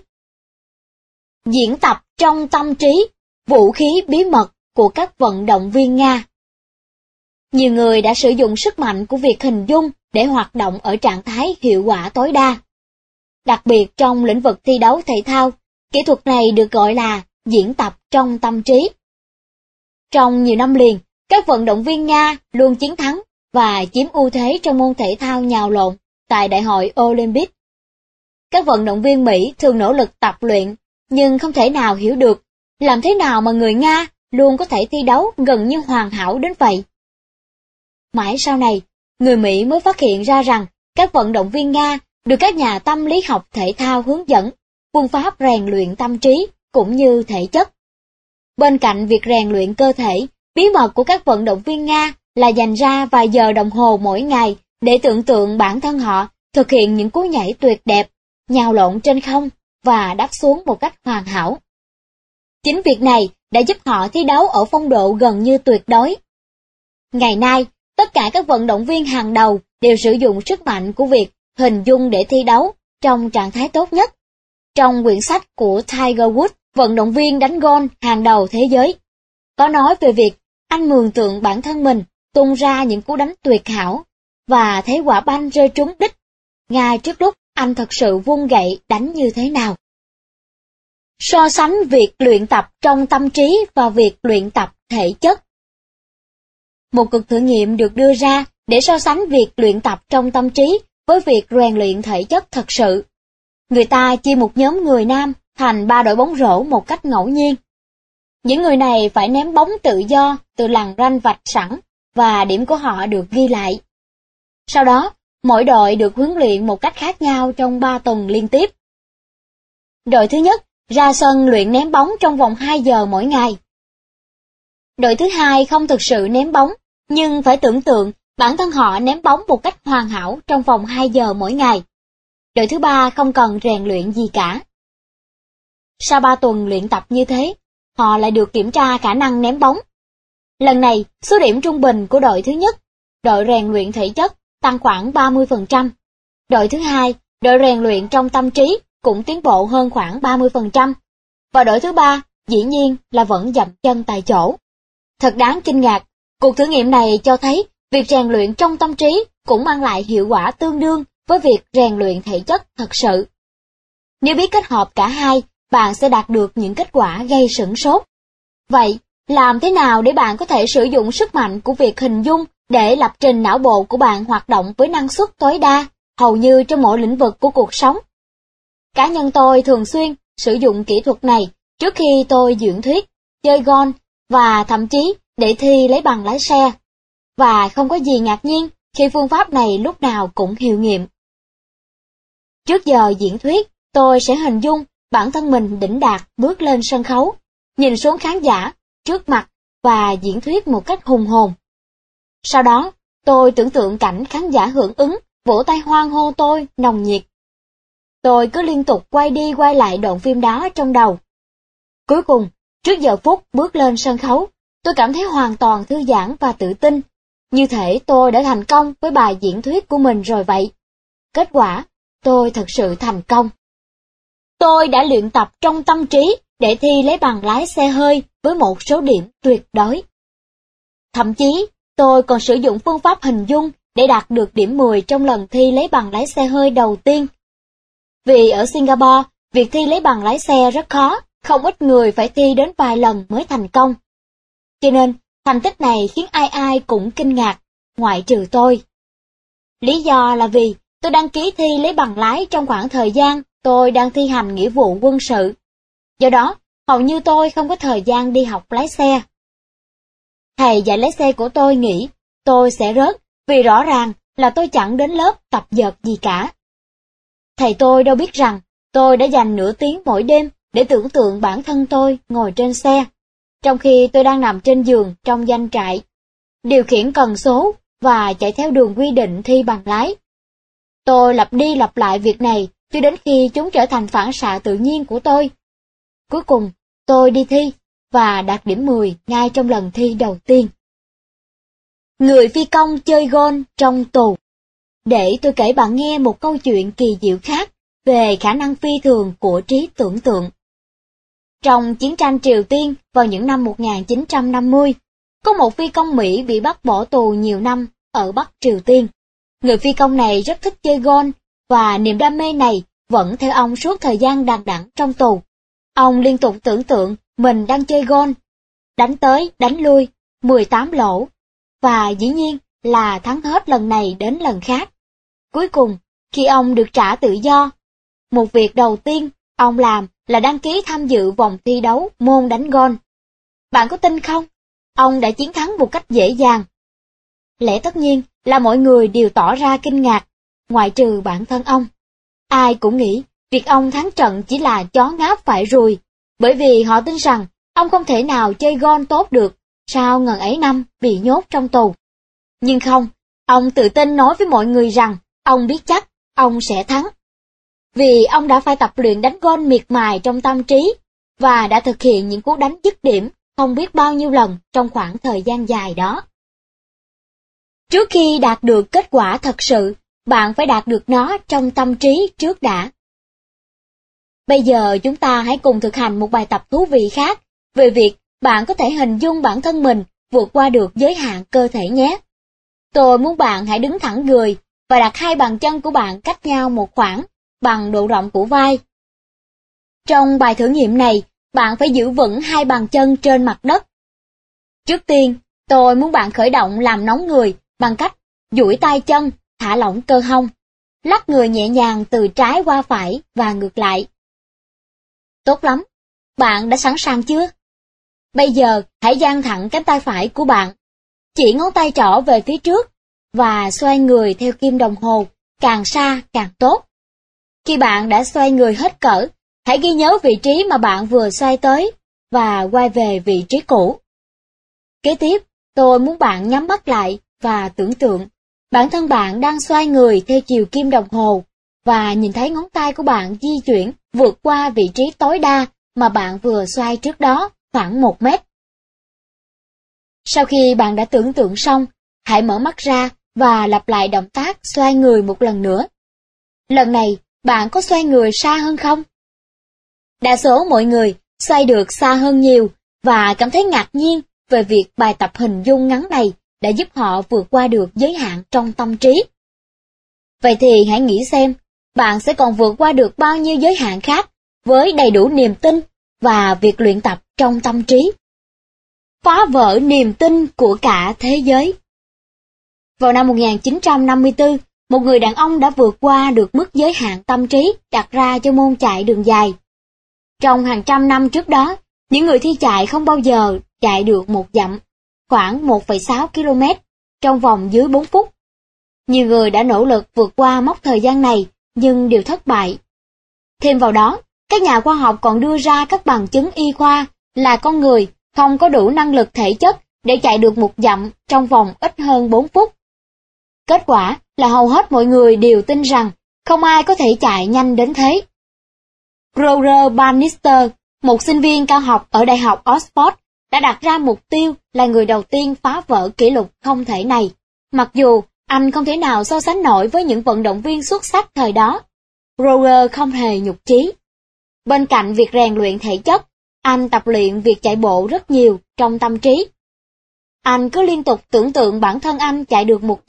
Diễn tập trong tâm trí, vũ khí bí mật của các vận động viên Nga. Nhiều người đã sử dụng sức mạnh của việc hình dung để hoạt động ở trạng thái hiệu quả tối đa. Đặc biệt trong lĩnh vực thi đấu thể thao, kỹ thuật này được gọi là diễn tập trong tâm trí. Trong nhiều năm liền, các vận động viên Nga luôn chiến thắng và chiếm ưu thế trong môn thể thao nhào lộn tại Đại hội Olympic. Các vận động viên Mỹ thường nỗ lực tập luyện, nhưng không thể nào hiểu được làm thế nào mà người Nga luôn có thể thi đấu gần như hoàn hảo đến vậy. Mãi sau này, người Mỹ mới phát hiện ra rằng các vận động viên Nga được các nhà tâm lý học thể thao hướng dẫn phương pháp rèn luyện tâm trí cũng như thể chất. Bên cạnh việc rèn luyện cơ thể, bí mật của các vận động viên Nga là dành ra vài giờ đồng hồ mỗi ngày để tưởng tượng bản thân họ thực hiện những cú nhảy tuyệt đẹp, nhào lộn trên không và đáp xuống một cách hoàn hảo. Chính việc này đã giúp họ thi đấu ở phong độ gần như tuyệt đối. Ngày nay, tất cả các vận động viên hàng đầu đều sử dụng sức mạnh của việc hình dung để thi đấu trong trạng thái tốt nhất. Trong quyển sách của Tiger Woods, vận động viên đánh golf hàng đầu thế giới, có nói về việc anh mường tượng bản thân mình tung ra những cú đánh tuyệt hảo và thấy quả banh rơi trúng đích, ngay trước lúc anh thật sự vung gậy đánh như thế nào. So sánh việc luyện tập trong tâm trí và việc luyện tập thể chất. Một cuộc thử nghiệm được đưa ra để so sánh việc luyện tập trong tâm trí với việc rèn luyện thể chất thật sự. Người ta chia một nhóm người nam thành 3 đội bóng rổ một cách ngẫu nhiên. Những người này phải ném bóng tự do từ lằn ranh vạch sẵn và điểm của họ được ghi lại. Sau đó, mỗi đội được huấn luyện một cách khác nhau trong 3 tuần liên tiếp. Đội thứ nhất ra sân luyện ném bóng trong vòng 2 giờ mỗi ngày. Đội thứ hai không thực sự ném bóng, nhưng phải tưởng tượng bản thân họ ném bóng một cách hoàn hảo trong vòng 2 giờ mỗi ngày. Đội thứ ba không cần rèn luyện gì cả. Sau 3 tuần luyện tập như thế, họ lại được kiểm tra khả năng ném bóng. Lần này, số điểm trung bình của đội thứ nhất, đội rèn luyện thể chất, tăng khoảng 30%. Đội thứ hai, đội rèn luyện trong tâm trí, cũng tiến bộ hơn khoảng 30%. Và đội thứ ba, dĩ nhiên là vẫn dậm chân tại chỗ. Thật đáng kinh ngạc, cuộc thử nghiệm này cho thấy việc rèn luyện trong tâm trí cũng mang lại hiệu quả tương đương với việc rèn luyện thể chất thật sự. Nếu biết kết hợp cả hai, bạn sẽ đạt được những kết quả gây sửng sốt. Vậy, làm thế nào để bạn có thể sử dụng sức mạnh của việc hình dung để lập trình não bộ của bạn hoạt động với năng suất tối đa, hầu như trong mọi lĩnh vực của cuộc sống? Cá nhân tôi thường xuyên sử dụng kỹ thuật này trước khi tôi diễn thuyết, chơi golf và thậm chí để thi lấy bằng lái xe. Và không có gì ngạc nhiên khi phương pháp này lúc nào cũng hiệu nghiệm. Trước giờ diễn thuyết, tôi sẽ hình dung bản thân mình đỉnh đạt bước lên sân khấu, nhìn xuống khán giả trước mặt và diễn thuyết một cách hùng hồn. Sau đó, tôi tưởng tượng cảnh khán giả hưởng ứng, vỗ tay hoan hô tôi nồng nhiệt. Tôi cứ liên tục quay đi quay lại đoạn phim đó trong đầu. Cuối cùng, trước giờ phút bước lên sân khấu, tôi cảm thấy hoàn toàn thư giãn và tự tin, như thể tôi đã thành công với bài diễn thuyết của mình rồi vậy. Kết quả, tôi thật sự thành công. Tôi đã luyện tập trong tâm trí để thi lấy bằng lái xe hơi với một số điểm tuyệt đối. Thậm chí, tôi còn sử dụng phương pháp hình dung để đạt được điểm 10 trong lần thi lấy bằng lái xe hơi đầu tiên. Vì ở Singapore, việc thi lấy bằng lái xe rất khó, không ít người phải thi đến vài lần mới thành công. Cho nên, thành tích này khiến ai ai cũng kinh ngạc, ngoại trừ tôi. Lý do là vì tôi đăng ký thi lấy bằng lái trong khoảng thời gian tôi đang thi hành nghĩa vụ quân sự. Do đó, hầu như tôi không có thời gian đi học lái xe. Thầy dạy lái xe của tôi nghĩ tôi sẽ rớt vì rõ ràng là tôi chẳng đến lớp tập dượt gì cả. Thầy tôi đâu biết rằng tôi đã dành nửa tiếng mỗi đêm để tưởng tượng bản thân tôi ngồi trên xe, trong khi tôi đang nằm trên giường trong doanh trại, điều khiển cần số và chạy theo đường quy định thi bằng lái. Tôi lặp đi lặp lại việc này cho đến khi chúng trở thành phản xạ tự nhiên của tôi. Cuối cùng, tôi đi thi và đạt điểm 10 ngay trong lần thi đầu tiên. Người phi công chơi golf trong tù. Để tôi kể bạn nghe một câu chuyện kỳ diệu khác về khả năng phi thường của trí tưởng tượng. Trong chiến tranh Triều Tiên vào những năm 1950, có một phi công Mỹ bị bắt bỏ tù nhiều năm ở Bắc Triều Tiên. Người phi công này rất thích chơi golf và niềm đam mê này vẫn theo ông suốt thời gian đằng đẵng trong tù. Ông liên tục tưởng tượng mình đang chơi golf, đánh tới đánh lui, 18 lỗ, và dĩ nhiên là thắng hết lần này đến lần khác. Cuối cùng, khi ông được trả tự do, một việc đầu tiên ông làm là đăng ký tham dự vòng thi đấu môn đánh golf. Bạn có tin không? Ông đã chiến thắng một cách dễ dàng. Lẽ tất nhiên là mọi người đều tỏ ra kinh ngạc, ngoại trừ bản thân ông. Ai cũng nghĩ việc ông thắng trận chỉ là chó ngáp phải ruồi, bởi vì họ tin rằng ông không thể nào chơi golf tốt được sau ngần ấy năm bị nhốt trong tù. Nhưng không, ông tự tin nói với mọi người rằng ông biết chắc ông sẽ thắng. Vì ông đã phải tập luyện đánh golf miệt mài trong tâm trí và đã thực hiện những cú đánh dứt điểm không biết bao nhiêu lần trong khoảng thời gian dài đó. Trước khi đạt được kết quả thật sự, bạn phải đạt được nó trong tâm trí trước đã. Bây giờ chúng ta hãy cùng thực hành một bài tập thú vị khác về việc bạn có thể hình dung bản thân mình vượt qua được giới hạn cơ thể nhé. Tôi muốn bạn hãy đứng thẳng người và đặt hai bàn chân của bạn cách nhau một khoảng bằng độ rộng của vai. Trong bài thử nghiệm này, bạn phải giữ vững hai bàn chân trên mặt đất. Trước tiên, tôi muốn bạn khởi động làm nóng người bằng cách duỗi tay chân, thả lỏng cơ hông, lắc người nhẹ nhàng từ trái qua phải và ngược lại. Tốt lắm, bạn đã sẵn sàng chưa? Bây giờ hãy dang thẳng cánh tay phải của bạn, chỉ ngón tay trỏ về phía trước và xoay người theo kim đồng hồ, càng xa càng tốt. Khi bạn đã xoay người hết cỡ, hãy ghi nhớ vị trí mà bạn vừa xoay tới và quay về vị trí cũ. Kế tiếp, tôi muốn bạn nhắm mắt lại và tưởng tượng bản thân bạn đang xoay người theo chiều kim đồng hồ và nhìn thấy ngón tay của bạn di chuyển vượt qua vị trí tối đa mà bạn vừa xoay trước đó khoảng 1 mét. Sau khi bạn đã tưởng tượng xong, hãy mở mắt ra và lặp lại động tác xoay người một lần nữa. Lần này, bạn có xoay người xa hơn không? Đa số mọi người xoay được xa hơn nhiều và cảm thấy ngạc nhiên về việc bài tập hình dung ngắn này đã giúp họ vượt qua được giới hạn trong tâm trí. Vậy thì hãy nghĩ xem, bạn sẽ còn vượt qua được bao nhiêu giới hạn khác với đầy đủ niềm tin và việc luyện tập trong tâm trí. Phá vỡ niềm tin của cả thế giới. Vào năm 1954, một người đàn ông đã vượt qua được mức giới hạn tâm trí đặt ra cho môn chạy đường dài. Trong hàng trăm năm trước đó, những người thi chạy không bao giờ chạy được một dặm, khoảng 1,6 km, trong vòng dưới 4 phút. Nhiều người đã nỗ lực vượt qua mốc thời gian này, nhưng đều thất bại. Thêm vào đó, các nhà khoa học còn đưa ra các bằng chứng y khoa là con người không có đủ năng lực thể chất để chạy được một dặm trong vòng ít hơn 4 phút. Kết quả là hầu hết mọi người đều tin rằng không ai có thể chạy nhanh đến thế. Roger Bannister, một sinh viên cao học ở Đại học Oxford, đã đặt ra mục tiêu là người đầu tiên phá vỡ kỷ lục không thể này, mặc dù anh không thể nào so sánh nổi với những vận động viên xuất sắc thời đó. Roger không hề nhụt chí. Bên cạnh việc rèn luyện thể chất, anh tập luyện việc chạy bộ rất nhiều trong tâm trí. Anh cứ liên tục tưởng tượng bản thân anh chạy được một dặm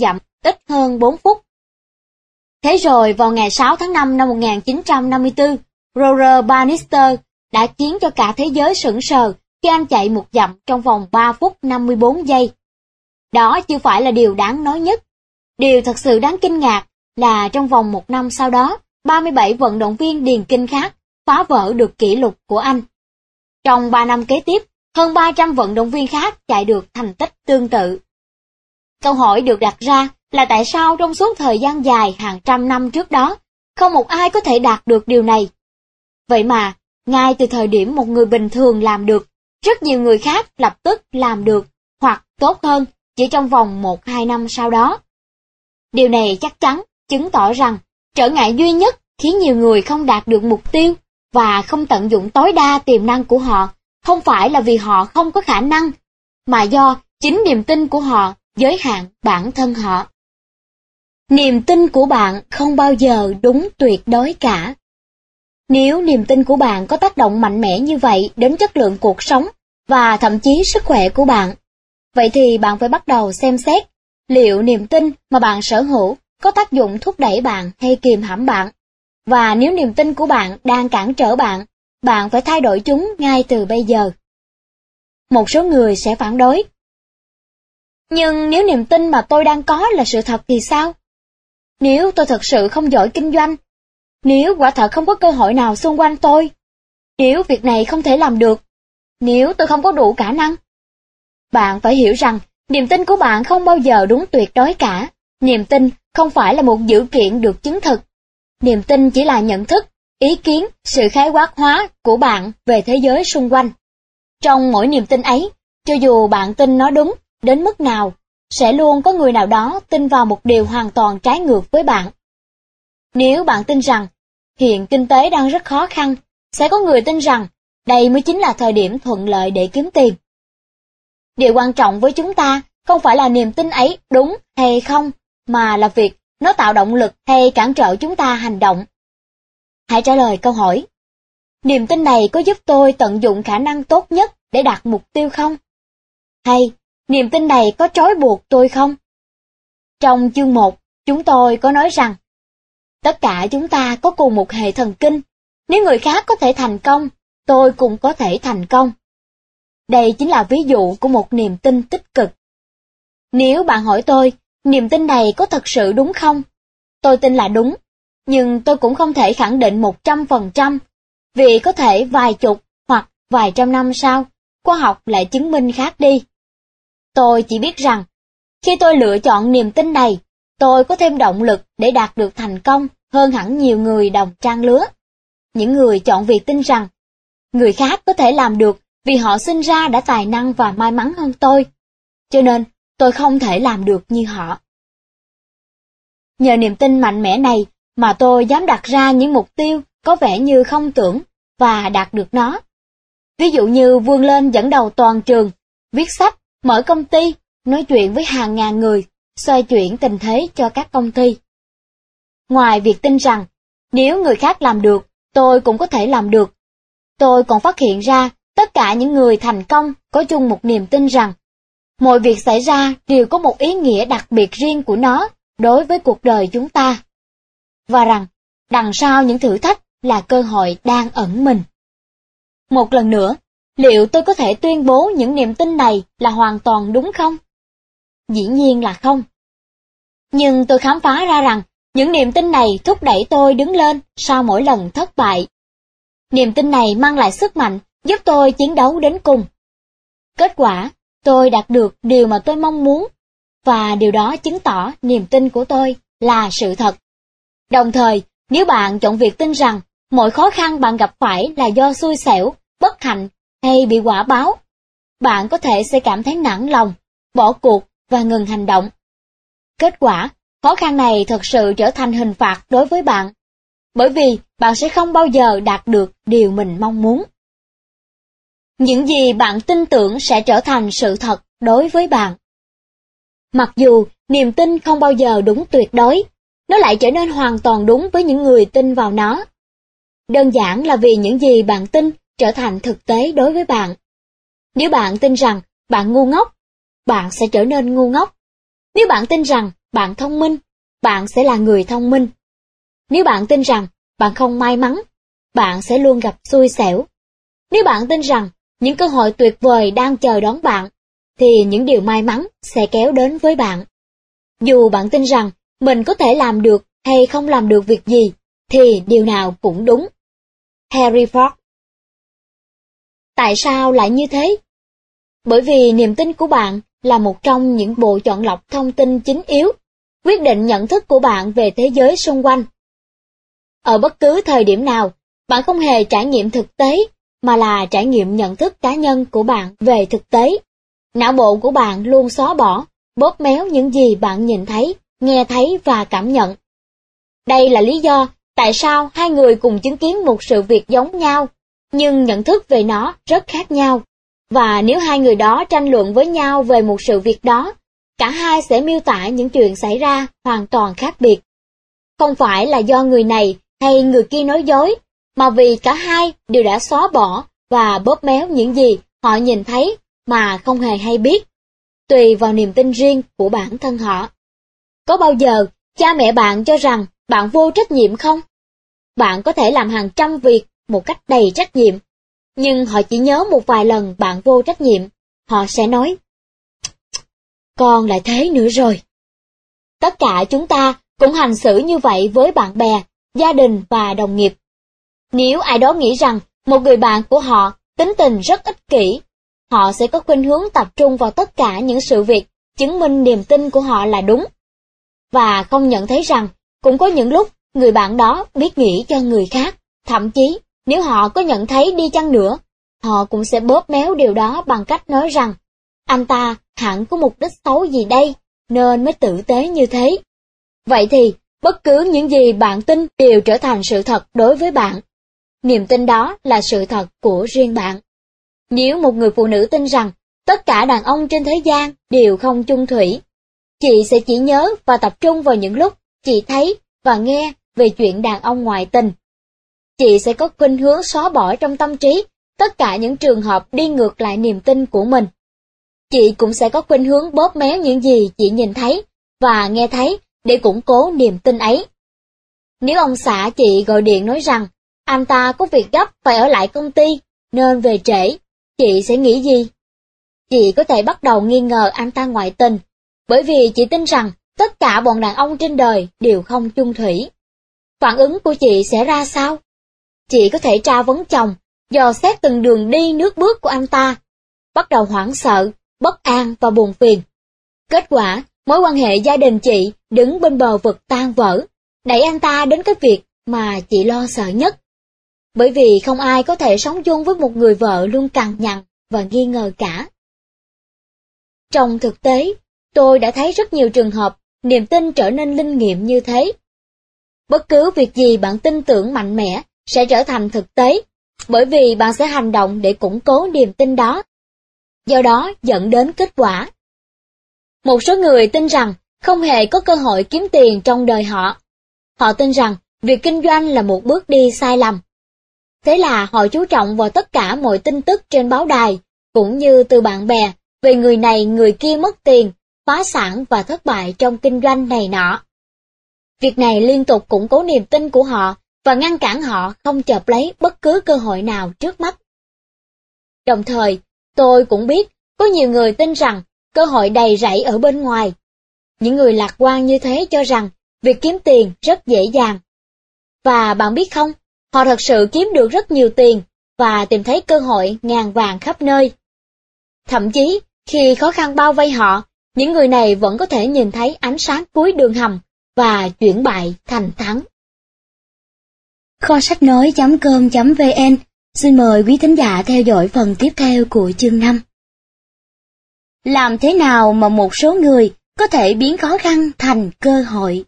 ít hơn 4 phút. Thế rồi vào ngày 6 tháng 5 năm 1954, Roger Bannister đã khiến cho cả thế giới sững sờ khi anh chạy một dặm trong vòng 3 phút 54 giây. Đó chưa phải là điều đáng nói nhất. Điều thật sự đáng kinh ngạc là trong vòng một năm sau đó, 37 vận động viên điền kinh khác phá vỡ được kỷ lục của anh. Trong 3 năm kế tiếp, hơn 300 vận động viên khác chạy được thành tích tương tự. Câu hỏi được đặt ra là tại sao trong suốt thời gian dài hàng trăm năm trước đó, không một ai có thể đạt được điều này. Vậy mà, ngay từ thời điểm một người bình thường làm được, rất nhiều người khác lập tức làm được, hoặc tốt hơn, chỉ trong vòng 1-2 năm sau đó. Điều này chắc chắn chứng tỏ rằng trở ngại duy nhất khiến nhiều người không đạt được mục tiêu và không tận dụng tối đa tiềm năng của họ không phải là vì họ không có khả năng, mà do chính niềm tin của họ giới hạn bản thân họ. Niềm tin của bạn không bao giờ đúng tuyệt đối cả. Nếu niềm tin của bạn có tác động mạnh mẽ như vậy đến chất lượng cuộc sống và thậm chí sức khỏe của bạn, vậy thì bạn phải bắt đầu xem xét liệu niềm tin mà bạn sở hữu có tác dụng thúc đẩy bạn hay kìm hãm bạn. Và nếu niềm tin của bạn đang cản trở bạn, bạn phải thay đổi chúng ngay từ bây giờ. Một số người sẽ phản đối. Nhưng nếu niềm tin mà tôi đang có là sự thật thì sao? Nếu tôi thật sự không giỏi kinh doanh, nếu quả thật không có cơ hội nào xung quanh tôi, nếu việc này không thể làm được, nếu tôi không có đủ khả năng. Bạn phải hiểu rằng niềm tin của bạn không bao giờ đúng tuyệt đối cả. Niềm tin không phải là một dữ kiện được chứng thực. Niềm tin chỉ là nhận thức, ý kiến, sự khái quát hóa của bạn về thế giới xung quanh. Trong mỗi niềm tin ấy, cho dù bạn tin nó đúng đến mức nào, sẽ luôn có người nào đó tin vào một điều hoàn toàn trái ngược với bạn. Nếu bạn tin rằng hiện kinh tế đang rất khó khăn, sẽ có người tin rằng đây mới chính là thời điểm thuận lợi để kiếm tiền. Điều quan trọng với chúng ta không phải là niềm tin ấy đúng hay không, mà là việc nó tạo động lực hay cản trở chúng ta hành động. Hãy trả lời câu hỏi: niềm tin này có giúp tôi tận dụng khả năng tốt nhất để đạt mục tiêu không? Hay niềm tin này có trói buộc tôi không? Trong chương 1, chúng tôi có nói rằng tất cả chúng ta có cùng một hệ thần kinh. Nếu người khác có thể thành công, tôi cũng có thể thành công. Đây chính là ví dụ của một niềm tin tích cực. Nếu bạn hỏi tôi, niềm tin này có thật sự đúng không? Tôi tin là đúng, nhưng tôi cũng không thể khẳng định 100%, vì có thể vài chục hoặc vài trăm năm sau, khoa học lại chứng minh khác đi. Tôi chỉ biết rằng, khi tôi lựa chọn niềm tin này, tôi có thêm động lực để đạt được thành công hơn hẳn nhiều người đồng trang lứa. Những người chọn việc tin rằng người khác có thể làm được vì họ sinh ra đã tài năng và may mắn hơn tôi, cho nên tôi không thể làm được như họ. Nhờ niềm tin mạnh mẽ này mà tôi dám đặt ra những mục tiêu có vẻ như không tưởng và đạt được nó. Ví dụ như vươn lên dẫn đầu toàn trường, viết sách, mở công ty, nói chuyện với hàng ngàn người, xoay chuyển tình thế cho các công ty. Ngoài việc tin rằng nếu người khác làm được, tôi cũng có thể làm được, tôi còn phát hiện ra tất cả những người thành công có chung một niềm tin rằng mọi việc xảy ra đều có một ý nghĩa đặc biệt riêng của nó đối với cuộc đời chúng ta, và rằng đằng sau những thử thách là cơ hội đang ẩn mình. Một lần nữa, liệu tôi có thể tuyên bố những niềm tin này là hoàn toàn đúng không? Dĩ nhiên là không. Nhưng tôi khám phá ra rằng những niềm tin này thúc đẩy tôi đứng lên sau mỗi lần thất bại. Niềm tin này mang lại sức mạnh giúp tôi chiến đấu đến cùng. Kết quả, tôi đạt được điều mà tôi mong muốn, và điều đó chứng tỏ niềm tin của tôi là sự thật. Đồng thời, nếu bạn chọn việc tin rằng mọi khó khăn bạn gặp phải là do xui xẻo, bất hạnh hay bị quả báo, bạn có thể sẽ cảm thấy nản lòng, bỏ cuộc và ngừng hành động. Kết quả, khó khăn này thật sự trở thành hình phạt đối với bạn, bởi vì bạn sẽ không bao giờ đạt được điều mình mong muốn. Những gì bạn tin tưởng sẽ trở thành sự thật đối với bạn. Mặc dù niềm tin không bao giờ đúng tuyệt đối, nó lại trở nên hoàn toàn đúng với những người tin vào nó. Đơn giản là vì những gì bạn tin trở thành thực tế đối với bạn. Nếu bạn tin rằng bạn ngu ngốc, bạn sẽ trở nên ngu ngốc. Nếu bạn tin rằng bạn thông minh, bạn sẽ là người thông minh. Nếu bạn tin rằng bạn không may mắn, bạn sẽ luôn gặp xui xẻo. Nếu bạn tin rằng những cơ hội tuyệt vời đang chờ đón bạn, thì những điều may mắn sẽ kéo đến với bạn. Dù bạn tin rằng mình có thể làm được hay không làm được việc gì, thì điều nào cũng đúng. Henry Ford. Tại sao lại như thế? Bởi vì niềm tin của bạn là một trong những bộ chọn lọc thông tin chính yếu, quyết định nhận thức của bạn về thế giới xung quanh. Ở bất cứ thời điểm nào, bạn không hề trải nghiệm thực tế, mà là trải nghiệm nhận thức cá nhân của bạn về thực tế. Não bộ của bạn luôn xóa bỏ, bóp méo những gì bạn nhìn thấy, nghe thấy và cảm nhận. Đây là lý do tại sao hai người cùng chứng kiến một sự việc giống nhau, nhưng nhận thức về nó rất khác nhau. Và nếu hai người đó tranh luận với nhau về một sự việc đó, cả hai sẽ miêu tả những chuyện xảy ra hoàn toàn khác biệt. Không phải là do người này hay người kia nói dối, mà vì cả hai đều đã xóa bỏ và bóp méo những gì họ nhìn thấy mà không hề hay biết, tùy vào niềm tin riêng của bản thân họ. Có bao giờ cha mẹ bạn cho rằng bạn vô trách nhiệm không? Bạn có thể làm hàng trăm việc một cách đầy trách nhiệm, nhưng họ chỉ nhớ một vài lần bạn vô trách nhiệm, họ sẽ nói, con lại thế nữa rồi. Tất cả chúng ta cũng hành xử như vậy với bạn bè, gia đình và đồng nghiệp. Nếu ai đó nghĩ rằng một người bạn của họ tính tình rất ích kỷ, họ sẽ có khuynh hướng tập trung vào tất cả những sự việc chứng minh niềm tin của họ là đúng. Và không nhận thấy rằng cũng có những lúc người bạn đó biết nghĩ cho người khác, thậm chí nếu họ có nhận thấy đi chăng nữa, họ cũng sẽ bóp méo điều đó bằng cách nói rằng anh ta hẳn có mục đích xấu gì đây, nên mới tử tế như thế. Vậy thì, bất cứ những gì bạn tin đều trở thành sự thật đối với bạn. Niềm tin đó là sự thật của riêng bạn. Nếu một người phụ nữ tin rằng tất cả đàn ông trên thế gian đều không chung thủy, chị sẽ chỉ nhớ và tập trung vào những lúc chị thấy và nghe về chuyện đàn ông ngoại tình. Chị sẽ có khuynh hướng xóa bỏ trong tâm trí tất cả những trường hợp đi ngược lại niềm tin của mình. Chị cũng sẽ có khuynh hướng bóp méo những gì chị nhìn thấy và nghe thấy để củng cố niềm tin ấy. Nếu ông xã chị gọi điện nói rằng anh ta có việc gấp phải ở lại công ty nên về trễ, chị sẽ nghĩ gì? Chị có thể bắt đầu nghi ngờ anh ta ngoại tình, bởi vì chị tin rằng tất cả bọn đàn ông trên đời đều không chung thủy. Phản ứng của chị sẽ ra sao? Chị có thể tra vấn chồng, dò xét từng đường đi nước bước của anh ta, bắt đầu hoảng sợ, bất an và buồn phiền. Kết quả, mối quan hệ gia đình chị đứng bên bờ vực tan vỡ, đẩy anh ta đến cái việc mà chị lo sợ nhất. Bởi vì không ai có thể sống chung với một người vợ luôn cằn nhằn và nghi ngờ cả. Trong thực tế, tôi đã thấy rất nhiều trường hợp niềm tin trở nên linh nghiệm như thế. Bất cứ việc gì bạn tin tưởng mạnh mẽ sẽ trở thành thực tế, bởi vì bạn sẽ hành động để củng cố niềm tin đó. Do đó dẫn đến kết quả. Một số người tin rằng không hề có cơ hội kiếm tiền trong đời họ. Họ tin rằng việc kinh doanh là một bước đi sai lầm. Thế là họ chú trọng vào tất cả mọi tin tức trên báo đài, cũng như từ bạn bè, về người này người kia mất tiền, phá sản và thất bại trong kinh doanh này nọ. Việc này liên tục củng cố niềm tin của họ và ngăn cản họ không chộp lấy bất cứ cơ hội nào trước mắt. Đồng thời, tôi cũng biết có nhiều người tin rằng cơ hội đầy rẫy ở bên ngoài. Những người lạc quan như thế cho rằng việc kiếm tiền rất dễ dàng. Và bạn biết không, họ thật sự kiếm được rất nhiều tiền và tìm thấy cơ hội ngàn vàng khắp nơi. Thậm chí, khi khó khăn bao vây họ, những người này vẫn có thể nhìn thấy ánh sáng cuối đường hầm và chuyển bại thành thắng. Kho sách nói.com.vn xin mời quý thính giả theo dõi phần tiếp theo của chương 5. Làm thế nào mà một số người có thể biến khó khăn thành cơ hội?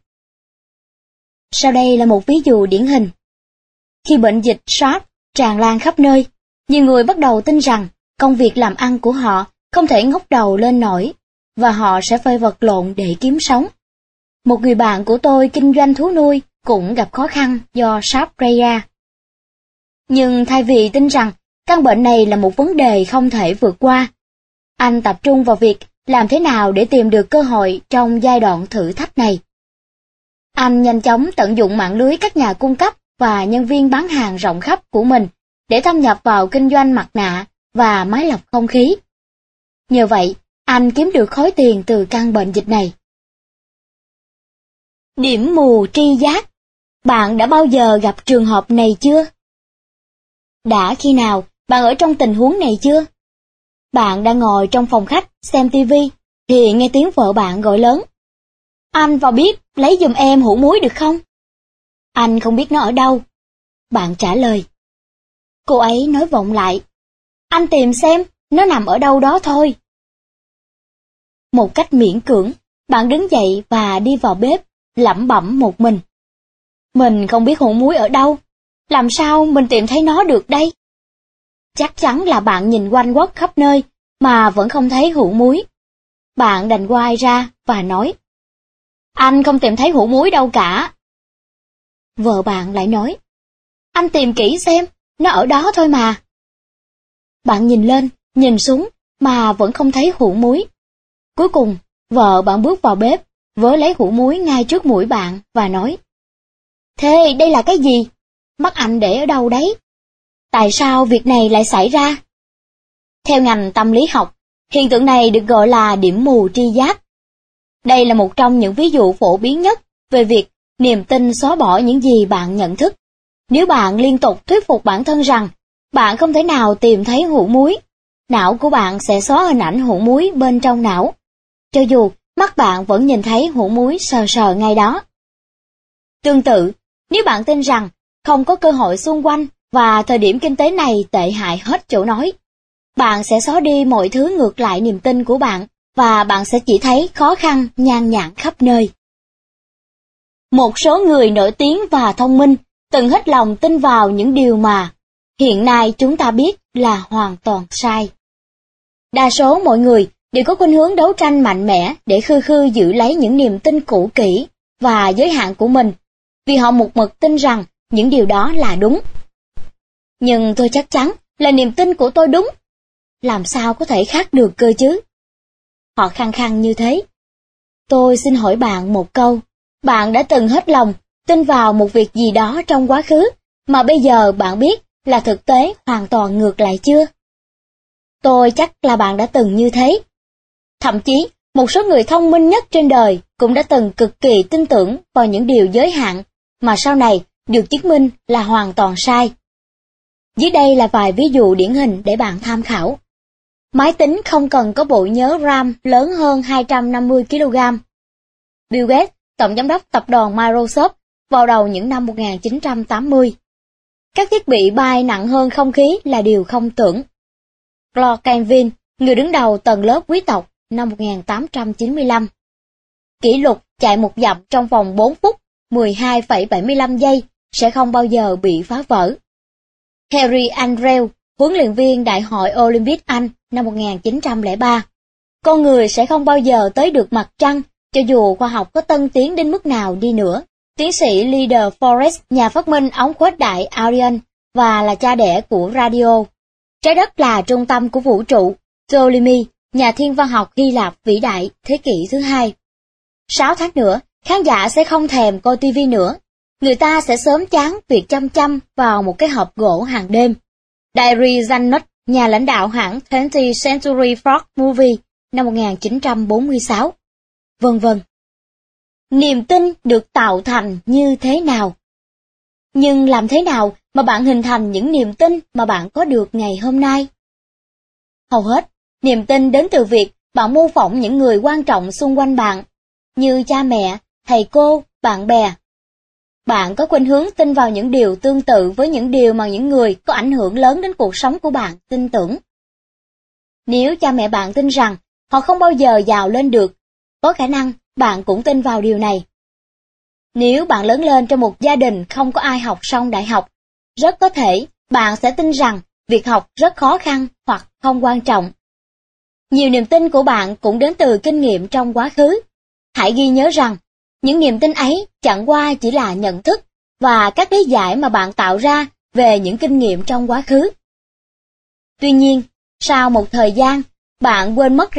Sau đây là một ví dụ điển hình. Khi bệnh dịch SARS tràn lan khắp nơi, nhiều người bắt đầu tin rằng công việc làm ăn của họ không thể ngóc đầu lên nổi, và họ sẽ phải vật lộn để kiếm sống. Một người bạn của tôi kinh doanh thú nuôi cũng gặp khó khăn do SARS gây ra. Nhưng thay vì tin rằng căn bệnh này là một vấn đề không thể vượt qua, anh tập trung vào việc làm thế nào để tìm được cơ hội trong giai đoạn thử thách này? Anh nhanh chóng tận dụng mạng lưới các nhà cung cấp và nhân viên bán hàng rộng khắp của mình để thâm nhập vào kinh doanh mặt nạ và máy lọc không khí. Nhờ vậy, anh kiếm được khối tiền từ căn bệnh dịch này. Điểm mù tri giác. Bạn đã bao giờ gặp trường hợp này chưa? Đã khi nào bạn ở trong tình huống này chưa? Bạn đang ngồi trong phòng khách xem tivi thì nghe tiếng vợ bạn gọi lớn: "Anh vào bếp lấy giùm em hũ muối được không?" Anh không biết nó ở đâu. Bạn trả lời. Cô ấy nói vọng lại: "Anh tìm xem, nó nằm ở đâu đó thôi." Một cách miễn cưỡng, bạn đứng dậy và đi vào bếp, lẩm bẩm một mình: "Mình không biết hũ muối ở đâu, làm sao mình tìm thấy nó được đây?" Chắc chắn là bạn nhìn quanh quất khắp nơi mà vẫn không thấy hũ muối. Bạn đành quay ra và nói: "Anh không tìm thấy hũ muối đâu cả." Vợ bạn lại nói: "Anh tìm kỹ xem, nó ở đó thôi mà." Bạn nhìn lên, nhìn xuống mà vẫn không thấy hũ muối. Cuối cùng, vợ bạn bước vào bếp, vớ lấy hũ muối ngay trước mũi bạn và nói: "Thế đây là cái gì? Mắt anh để ở đâu đấy? Tại sao việc này lại xảy ra?" Theo ngành tâm lý học, hiện tượng này được gọi là điểm mù tri giác. Đây là một trong những ví dụ phổ biến nhất về việc niềm tin xóa bỏ những gì bạn nhận thức. Nếu bạn liên tục thuyết phục bản thân rằng bạn không thể nào tìm thấy hũ muối, não của bạn sẽ xóa hình ảnh hũ muối bên trong não, cho dù mắt bạn vẫn nhìn thấy hũ muối sờ sờ ngay đó. Tương tự, nếu bạn tin rằng không có cơ hội xung quanh và thời điểm kinh tế này tệ hại hết chỗ nói, bạn sẽ xóa đi mọi thứ ngược lại niềm tin của bạn và bạn sẽ chỉ thấy khó khăn nhan nhản khắp nơi. Một số người nổi tiếng và thông minh từng hết lòng tin vào những điều mà hiện nay chúng ta biết là hoàn toàn sai. Đa số mọi người đều có khuynh hướng đấu tranh mạnh mẽ để khư khư giữ lấy những niềm tin cũ kỹ và giới hạn của mình, vì họ một mực tin rằng những điều đó là đúng. Nhưng tôi chắc chắn là niềm tin của tôi đúng. Làm sao có thể khác được cơ chứ? Họ khăng khăng như thế. Tôi xin hỏi bạn một câu. Bạn đã từng hết lòng tin vào một việc gì đó trong quá khứ mà bây giờ bạn biết là thực tế hoàn toàn ngược lại chưa? Tôi chắc là bạn đã từng như thế. Thậm chí, một số người thông minh nhất trên đời cũng đã từng cực kỳ tin tưởng vào những điều giới hạn mà sau này được chứng minh là hoàn toàn sai. Dưới đây là vài ví dụ điển hình để bạn tham khảo. Máy tính không cần có bộ nhớ RAM lớn hơn 250 kg. Bill Gates, tổng giám đốc tập đoàn Microsoft, vào đầu những năm 1980. Các thiết bị bay nặng hơn không khí là điều không tưởng. Claude Kelvin, người đứng đầu tầng lớp quý tộc, năm 1895. Kỷ lục chạy một dặm trong vòng 4 phút, 12,75 giây sẽ không bao giờ bị phá vỡ. Harry Andrew, huấn luyện viên Đại hội Olympic Anh, năm 1903. Con người sẽ không bao giờ tới được mặt trăng, cho dù khoa học có tân tiến đến mức nào đi nữa. Tiến sĩ Leader Forrest, nhà phát minh ống khuếch đại Ariane và là cha đẻ của radio. Trái đất là trung tâm của vũ trụ. Ptolemy, nhà thiên văn học Hy Lạp vĩ đại, thế kỷ thứ 2. 6 tháng nữa, khán giả sẽ không thèm coi TV nữa. Người ta sẽ sớm chán việc chăm chăm vào một cái hộp gỗ hàng đêm. Diary Zanuck, nhà lãnh đạo hãng 20th Century Fox Movie, năm 1946. Vân vân. Niềm tin được tạo thành như thế nào? Nhưng làm thế nào mà bạn hình thành những niềm tin mà bạn có được ngày hôm nay? Hầu hết, niềm tin đến từ việc bạn mô phỏng những người quan trọng xung quanh bạn, như cha mẹ, thầy cô, bạn bè. Bạn có khuynh hướng tin vào những điều tương tự với những điều mà những người có ảnh hưởng lớn đến cuộc sống của bạn tin tưởng. Nếu cha mẹ bạn tin rằng họ không bao giờ giàu lên được, có khả năng bạn cũng tin vào điều này. Nếu bạn lớn lên trong một gia đình không có ai học xong đại học, rất có thể bạn sẽ tin rằng việc học rất khó khăn hoặc không quan trọng. Nhiều niềm tin của bạn cũng đến từ kinh nghiệm trong quá khứ. Hãy ghi nhớ rằng, những niềm tin ấy chẳng qua chỉ là nhận thức và các lý giải mà bạn tạo ra về những kinh nghiệm trong quá khứ. Tuy nhiên, sau một thời gian, bạn quên mất rằng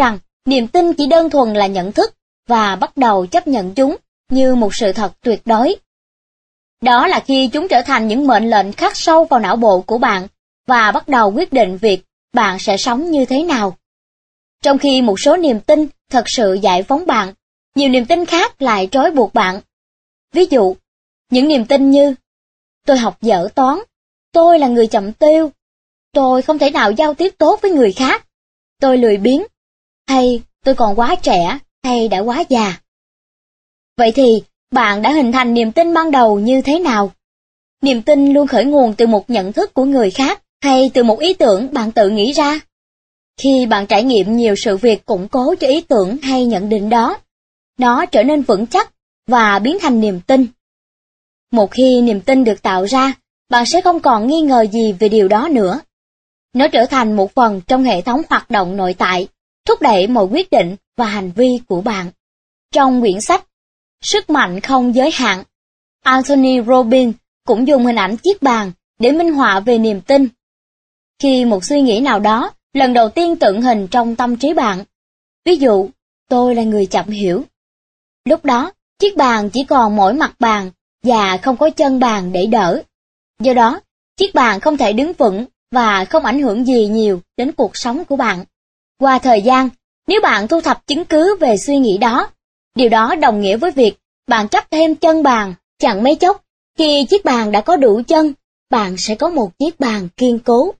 Niềm tin chỉ đơn thuần là nhận thức và bắt đầu chấp nhận chúng như một sự thật tuyệt đối. Đó là khi chúng trở thành những mệnh lệnh khắc sâu vào não bộ của bạn và bắt đầu quyết định việc bạn sẽ sống như thế nào. Trong khi một số niềm tin thật sự giải phóng bạn, nhiều niềm tin khác lại trói buộc bạn. Ví dụ, những niềm tin như tôi học dở toán, tôi là người chậm tiêu, tôi không thể nào giao tiếp tốt với người khác, tôi lười biếng, hay tôi còn quá trẻ hay đã quá già. Vậy thì, bạn đã hình thành niềm tin ban đầu như thế nào? Niềm tin luôn khởi nguồn từ một nhận thức của người khác hay từ một ý tưởng bạn tự nghĩ ra? Khi bạn trải nghiệm nhiều sự việc củng cố cho ý tưởng hay nhận định đó, nó trở nên vững chắc và biến thành niềm tin. Một khi niềm tin được tạo ra, bạn sẽ không còn nghi ngờ gì về điều đó nữa. Nó trở thành một phần trong hệ thống hoạt động nội tại, thúc đẩy mọi quyết định và hành vi của bạn. Trong quyển sách Sức mạnh không giới hạn, Anthony Robbins cũng dùng hình ảnh chiếc bàn để minh họa về niềm tin. Khi một suy nghĩ nào đó lần đầu tiên tượng hình trong tâm trí bạn, ví dụ, tôi là người chậm hiểu. Lúc đó, chiếc bàn chỉ còn mỗi mặt bàn và không có chân bàn để đỡ. Do đó, chiếc bàn không thể đứng vững và không ảnh hưởng gì nhiều đến cuộc sống của bạn. Qua thời gian, nếu bạn thu thập chứng cứ về suy nghĩ đó, điều đó đồng nghĩa với việc bạn chấp thêm chân bàn, chẳng mấy chốc, khi chiếc bàn đã có đủ chân, bạn sẽ có một chiếc bàn kiên cố.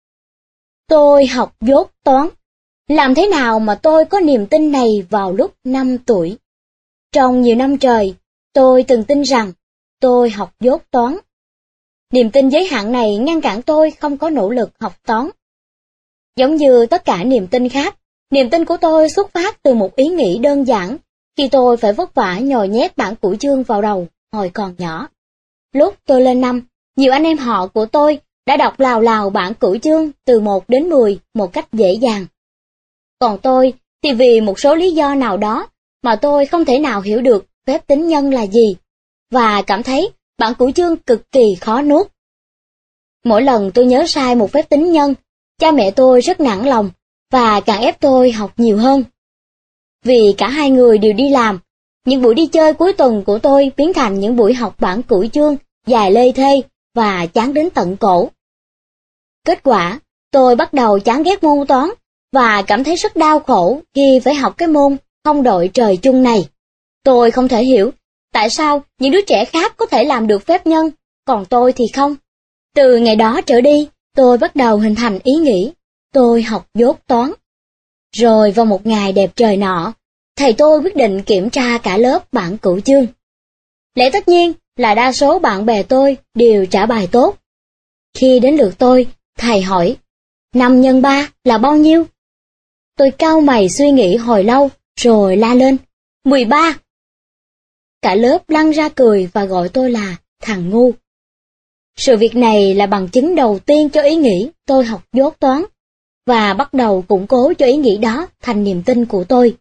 Tôi học dốt toán. Làm thế nào mà tôi có niềm tin này vào lúc 5 tuổi? Trong nhiều năm trời, tôi từng tin rằng tôi học dốt toán. Niềm tin giới hạn này ngăn cản tôi không có nỗ lực học toán. Giống như tất cả niềm tin khác, niềm tin của tôi xuất phát từ một ý nghĩ đơn giản khi tôi phải vất vả nhồi nhét bản cửu chương vào đầu hồi còn nhỏ. Lúc tôi lên năm, nhiều anh em họ của tôi đã đọc lào lào bản cửu chương từ 1 đến 10 một cách dễ dàng. Còn tôi thì vì một số lý do nào đó mà tôi không thể nào hiểu được phép tính nhân là gì, và cảm thấy bản cửu chương cực kỳ khó nuốt. Mỗi lần tôi nhớ sai một phép tính nhân, cha mẹ tôi rất nản lòng và càng ép tôi học nhiều hơn. Vì cả hai người đều đi làm, những buổi đi chơi cuối tuần của tôi biến thành những buổi học bản cửu chương dài lê thê và chán đến tận cổ. Kết quả, tôi bắt đầu chán ghét môn toán và cảm thấy rất đau khổ khi phải học cái môn không đội trời chung này. Tôi không thể hiểu tại sao những đứa trẻ khác có thể làm được phép nhân, còn tôi thì không. Từ ngày đó trở đi, tôi bắt đầu hình thành ý nghĩ, tôi học dốt toán. Rồi vào một ngày đẹp trời nọ, thầy tôi quyết định kiểm tra cả lớp bản cửu chương. Lẽ tất nhiên là đa số bạn bè tôi đều trả bài tốt. Khi đến lượt tôi, thầy hỏi, 5 nhân 3 là bao nhiêu? Tôi cau mày suy nghĩ hồi lâu, rồi la lên, 13. Cả lớp lăn ra cười và gọi tôi là thằng ngu. Sự việc này là bằng chứng đầu tiên cho ý nghĩ tôi học dốt toán, và bắt đầu củng cố cho ý nghĩ đó thành niềm tin của tôi.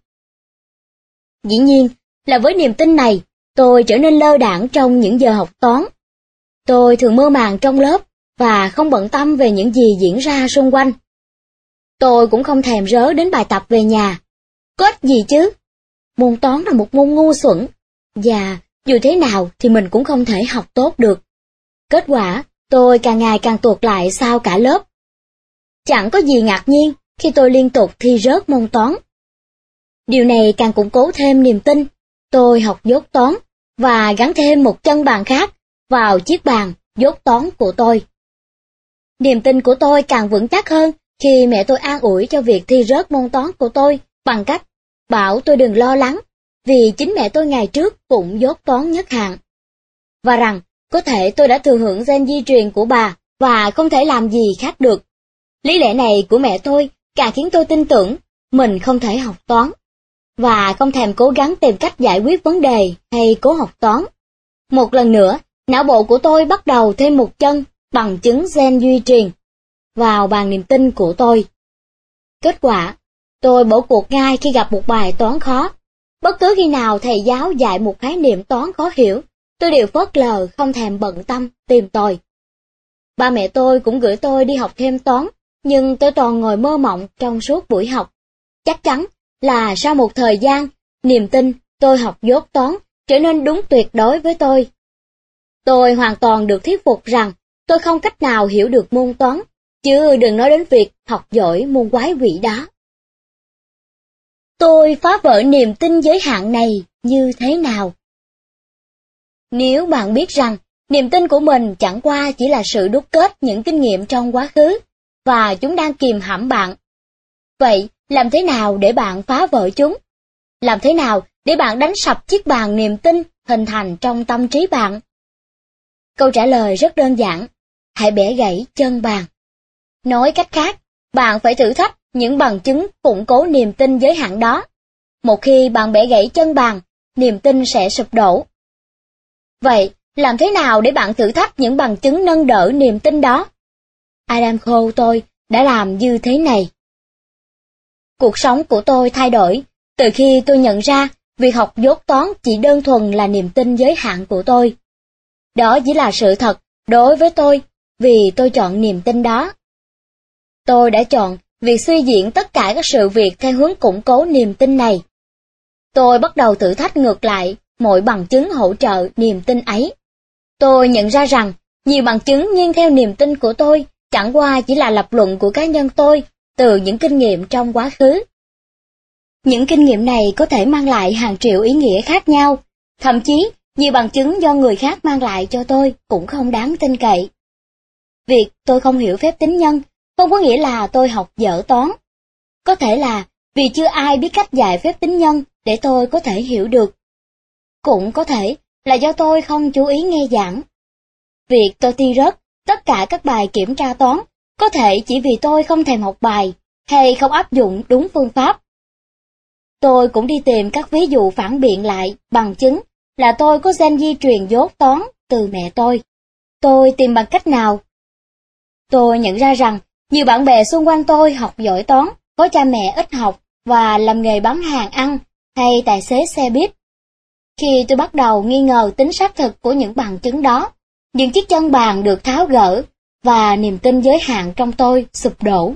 Dĩ nhiên là với niềm tin này, tôi trở nên lơ đãng trong những giờ học toán. Tôi thường mơ màng trong lớp và không bận tâm về những gì diễn ra xung quanh. Tôi cũng không thèm rớ đến bài tập về nhà. Có ích gì chứ? Môn toán là một môn ngu xuẩn, và dù thế nào thì mình cũng không thể học tốt được. Kết quả, tôi càng ngày càng tuột lại sau cả lớp. Chẳng có gì ngạc nhiên khi tôi liên tục thi rớt môn toán. Điều này càng củng cố thêm niềm tin tôi học dốt toán và gắn thêm một chân bàn khác vào chiếc bàn dốt toán của tôi. Niềm tin của tôi càng vững chắc hơn khi mẹ tôi an ủi cho việc thi rớt môn toán của tôi bằng cách bảo tôi đừng lo lắng, vì chính mẹ tôi ngày trước cũng dốt toán nhất hạng. Và rằng có thể tôi đã thừa hưởng gen di truyền của bà và không thể làm gì khác được. Lý lẽ này của mẹ tôi càng khiến tôi tin tưởng mình không thể học toán, và không thèm cố gắng tìm cách giải quyết vấn đề hay cố học toán. Một lần nữa, não bộ của tôi bắt đầu thêm một chân bằng chứng gen di truyền vào bàn niềm tin của tôi. Kết quả, tôi bỏ cuộc ngay khi gặp một bài toán khó. Bất cứ khi nào thầy giáo dạy một khái niệm toán khó hiểu, tôi đều phớt lờ không thèm bận tâm tìm tòi. Ba mẹ tôi cũng gửi tôi đi học thêm toán, nhưng tôi toàn ngồi mơ mộng trong suốt buổi học. Chắc chắn là sau một thời gian, niềm tin tôi học dốt toán trở nên đúng tuyệt đối với tôi. Tôi hoàn toàn được thuyết phục rằng tôi không cách nào hiểu được môn toán, chứ đừng nói đến việc học giỏi môn quái quỷ đó. Tôi phá vỡ niềm tin giới hạn này như thế nào? Nếu bạn biết rằng niềm tin của mình chẳng qua chỉ là sự đúc kết những kinh nghiệm trong quá khứ, và chúng đang kìm hãm bạn, vậy làm thế nào để bạn phá vỡ chúng? Làm thế nào để bạn đánh sập chiếc bàn niềm tin hình thành trong tâm trí bạn? Câu trả lời rất đơn giản, hãy bẻ gãy chân bàn. Nói cách khác, bạn phải thử thách những bằng chứng củng cố niềm tin giới hạn đó. Một khi bạn bẻ gãy chân bàn, niềm tin sẽ sụp đổ. Vậy, làm thế nào để bạn thử thách những bằng chứng nâng đỡ niềm tin đó? Adam Cole tôi đã làm như thế này. Cuộc sống của tôi thay đổi từ khi tôi nhận ra việc học dốt toán chỉ đơn thuần là niềm tin giới hạn của tôi. Đó chỉ là sự thật đối với tôi vì tôi chọn niềm tin đó. Tôi đã chọn việc suy diễn tất cả các sự việc theo hướng củng cố niềm tin này. Tôi bắt đầu thử thách ngược lại mọi bằng chứng hỗ trợ niềm tin ấy. Tôi nhận ra rằng nhiều bằng chứng nghiêng theo niềm tin của tôi chẳng qua chỉ là lập luận của cá nhân tôi từ những kinh nghiệm trong quá khứ. Những kinh nghiệm này có thể mang lại hàng triệu ý nghĩa khác nhau, thậm chí nhiều bằng chứng do người khác mang lại cho tôi cũng không đáng tin cậy. Việc tôi không hiểu phép tính nhân không có nghĩa là tôi học dở toán. Có thể là vì chưa ai biết cách dạy phép tính nhân để tôi có thể hiểu được. Cũng có thể là do tôi không chú ý nghe giảng. Việc tôi thi rớt tất cả các bài kiểm tra toán có thể chỉ vì tôi không thèm học bài hay không áp dụng đúng phương pháp. Tôi cũng đi tìm các ví dụ phản biện lại bằng chứng là tôi có gen di truyền dốt toán từ mẹ tôi. Tôi tìm bằng cách nào? Tôi nhận ra rằng nhiều bạn bè xung quanh tôi học giỏi toán, có cha mẹ ít học và làm nghề bán hàng ăn hay tài xế xe buýt. Khi tôi bắt đầu nghi ngờ tính xác thực của những bằng chứng đó, những chiếc chân bàn được tháo gỡ và niềm tin giới hạn trong tôi sụp đổ.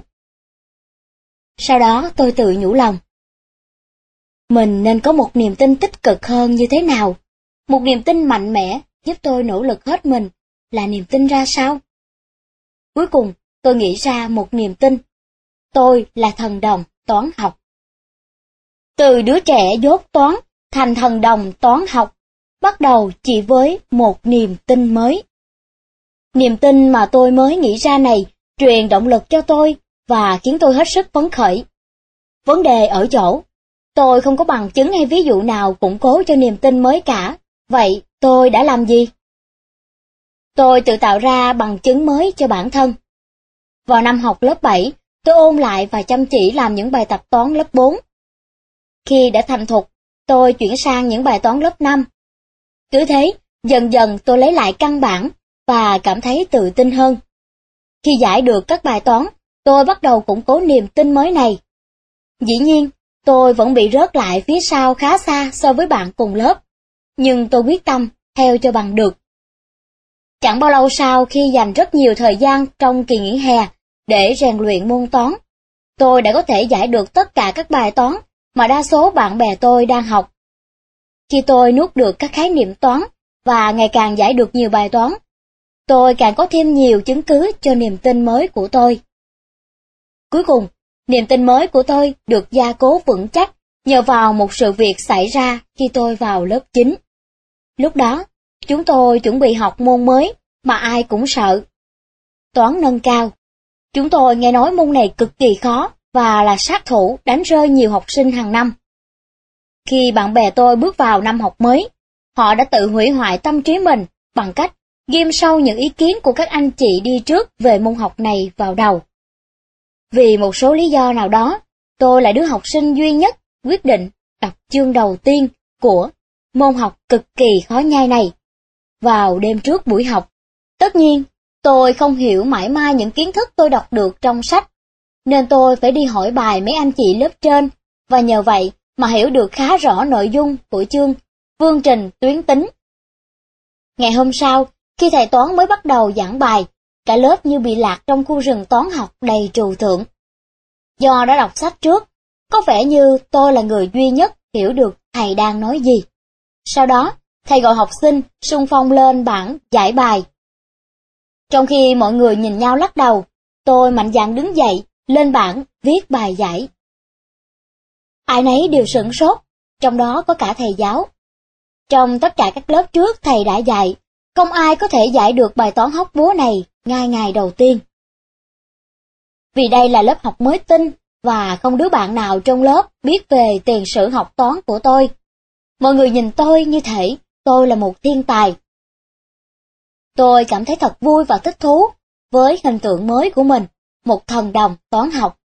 Sau đó tôi tự nhủ lòng. Mình nên có một niềm tin tích cực hơn như thế nào? Một niềm tin mạnh mẽ giúp tôi nỗ lực hết mình là niềm tin ra sao? Cuối cùng, tôi nghĩ ra một niềm tin. Tôi là thần đồng toán học. Từ đứa trẻ dốt toán thành thần đồng toán học, bắt đầu chỉ với một niềm tin mới. Niềm tin mà tôi mới nghĩ ra này truyền động lực cho tôi và khiến tôi hết sức phấn khởi. Vấn đề ở chỗ, tôi không có bằng chứng hay ví dụ nào củng cố cho niềm tin mới cả. Vậy tôi đã làm gì? Tôi tự tạo ra bằng chứng mới cho bản thân. Vào năm học lớp 7, tôi ôn lại và chăm chỉ làm những bài tập toán lớp 4. Khi đã thành thục, tôi chuyển sang những bài toán lớp 5. Cứ thế, dần dần tôi lấy lại căn bản và cảm thấy tự tin hơn. Khi giải được các bài toán, tôi bắt đầu củng cố niềm tin mới này. Dĩ nhiên, tôi vẫn bị rớt lại phía sau khá xa so với bạn cùng lớp, nhưng tôi quyết tâm theo cho bằng được. Chẳng bao lâu sau khi dành rất nhiều thời gian trong kỳ nghỉ hè để rèn luyện môn toán, tôi đã có thể giải được tất cả các bài toán mà đa số bạn bè tôi đang học. Khi tôi nuốt được các khái niệm toán và ngày càng giải được nhiều bài toán, tôi càng có thêm nhiều chứng cứ cho niềm tin mới của tôi. Cuối cùng, niềm tin mới của tôi được gia cố vững chắc nhờ vào một sự việc xảy ra khi tôi vào lớp 9. Lúc đó, chúng tôi chuẩn bị học môn mới mà ai cũng sợ. Toán nâng cao. Chúng tôi nghe nói môn này cực kỳ khó và là sát thủ đánh rơi nhiều học sinh hàng năm. Khi bạn bè tôi bước vào năm học mới, họ đã tự hủy hoại tâm trí mình bằng cách ghim sâu những ý kiến của các anh chị đi trước về môn học này vào đầu. Vì một số lý do nào đó, tôi là đứa học sinh duy nhất quyết định đọc chương đầu tiên của môn học cực kỳ khó nhai này vào đêm trước buổi học. Tất nhiên, tôi không hiểu mãi mai những kiến thức tôi đọc được trong sách, nên tôi phải đi hỏi bài mấy anh chị lớp trên, và nhờ vậy mà hiểu được khá rõ nội dung của chương phương trình tuyến tính. Ngày hôm sau, khi thầy toán mới bắt đầu giảng bài, cả lớp như bị lạc trong khu rừng toán học đầy trừu tượng. Do đã đọc sách trước, Có vẻ như tôi là người duy nhất hiểu được thầy đang nói gì. Sau đó, thầy gọi học sinh xung phong lên bảng giải bài. Trong khi mọi người nhìn nhau lắc đầu, tôi mạnh dạn đứng dậy, lên bảng viết bài giải. Ai nấy đều sửng sốt, trong đó có cả thầy giáo. Trong tất cả các lớp trước thầy đã dạy, không ai có thể giải được bài toán hóc búa này ngay ngày đầu tiên. Vì đây là lớp học mới tinh, và không đứa bạn nào trong lớp biết về tiền sử học toán của tôi. Mọi người nhìn tôi như thể tôi là một thiên tài. Tôi cảm thấy thật vui và thích thú với hình tượng mới của mình, một thần đồng toán học.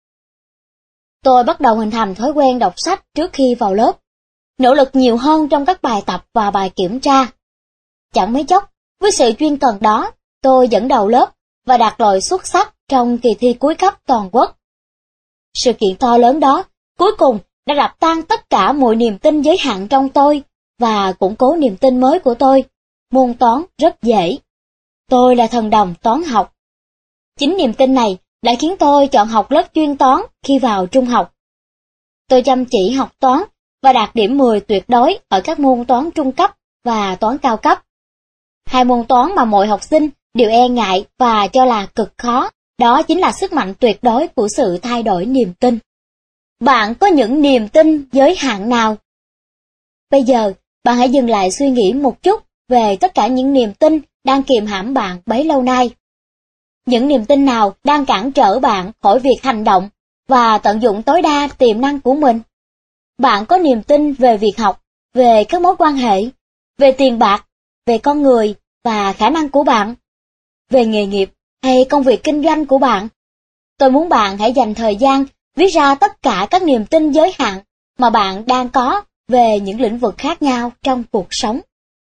Tôi bắt đầu hình thành thói quen đọc sách trước khi vào lớp, nỗ lực nhiều hơn trong các bài tập và bài kiểm tra. Chẳng mấy chốc, với sự chuyên cần đó, tôi dẫn đầu lớp và đạt loại xuất sắc trong kỳ thi cuối cấp toàn quốc. Sự kiện to lớn đó, cuối cùng đã đập tan tất cả mọi niềm tin giới hạn trong tôi và củng cố niềm tin mới của tôi. Môn toán rất dễ. Tôi là thần đồng toán học. Chính niềm tin này đã khiến tôi chọn học lớp chuyên toán khi vào trung học. Tôi chăm chỉ học toán và đạt điểm 10 tuyệt đối ở các môn toán trung cấp và toán cao cấp. Hai môn toán mà mọi học sinh đều e ngại và cho là cực khó, đó chính là sức mạnh tuyệt đối của sự thay đổi niềm tin. Bạn có những niềm tin giới hạn nào? Bây giờ, bạn hãy dừng lại suy nghĩ một chút về tất cả những niềm tin đang kiềm hãm bạn bấy lâu nay. Những niềm tin nào đang cản trở bạn khỏi việc hành động và tận dụng tối đa tiềm năng của mình? Bạn có niềm tin về việc học, về các mối quan hệ, về tiền bạc, về con người và khả năng của bạn, về nghề nghiệp hay công việc kinh doanh của bạn? Tôi muốn bạn hãy dành thời gian viết ra tất cả các niềm tin giới hạn mà bạn đang có về những lĩnh vực khác nhau trong cuộc sống.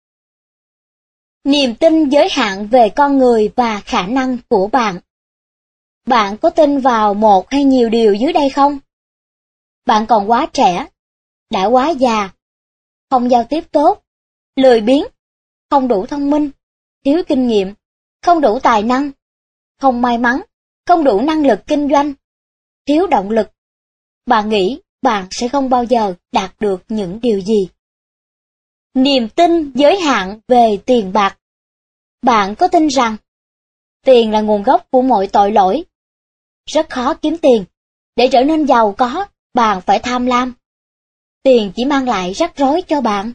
Niềm tin giới hạn về con người và khả năng của bạn. Bạn có tin vào một hay nhiều điều dưới đây không? Bạn còn quá trẻ, đã quá già, không giao tiếp tốt, lười biếng, không đủ thông minh, thiếu kinh nghiệm, không đủ tài năng, không may mắn, không đủ năng lực kinh doanh, thiếu động lực. Bạn nghĩ bạn sẽ không bao giờ đạt được những điều gì? Niềm tin giới hạn về tiền bạc. Bạn có tin rằng tiền là nguồn gốc của mọi tội lỗi? Rất khó kiếm tiền. Để trở nên giàu có, bạn phải tham lam. Tiền chỉ mang lại rắc rối cho bạn.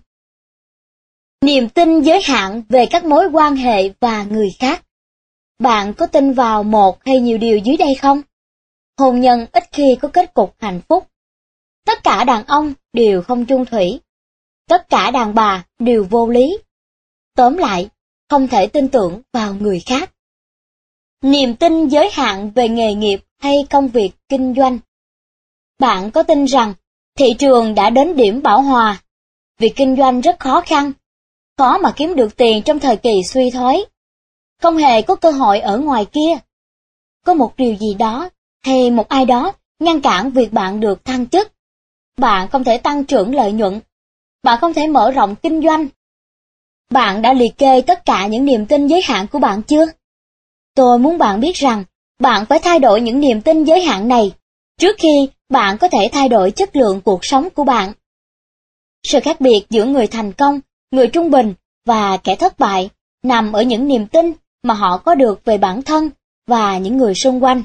Niềm tin giới hạn về các mối quan hệ và người khác. Bạn có tin vào một hay nhiều điều dưới đây không? Hôn nhân ít khi có kết cục hạnh phúc. Tất cả đàn ông đều không chung thủy. Tất cả đàn bà đều vô lý. Tóm lại, không thể tin tưởng vào người khác. Niềm tin giới hạn về nghề nghiệp hay công việc kinh doanh. Bạn có tin rằng thị trường đã đến điểm bão hòa? Việc kinh doanh rất khó khăn, khó mà kiếm được tiền trong thời kỳ suy thoái. Không hề có cơ hội ở ngoài kia. Có một điều gì đó hay một ai đó ngăn cản việc bạn được thăng chức. Bạn không thể tăng trưởng lợi nhuận. Bạn không thể mở rộng kinh doanh. Bạn đã liệt kê tất cả những niềm tin giới hạn của bạn chưa? Tôi muốn bạn biết rằng bạn phải thay đổi những niềm tin giới hạn này trước khi bạn có thể thay đổi chất lượng cuộc sống của bạn. Sự khác biệt giữa người thành công, người trung bình và kẻ thất bại nằm ở những niềm tin mà họ có được về bản thân và những người xung quanh.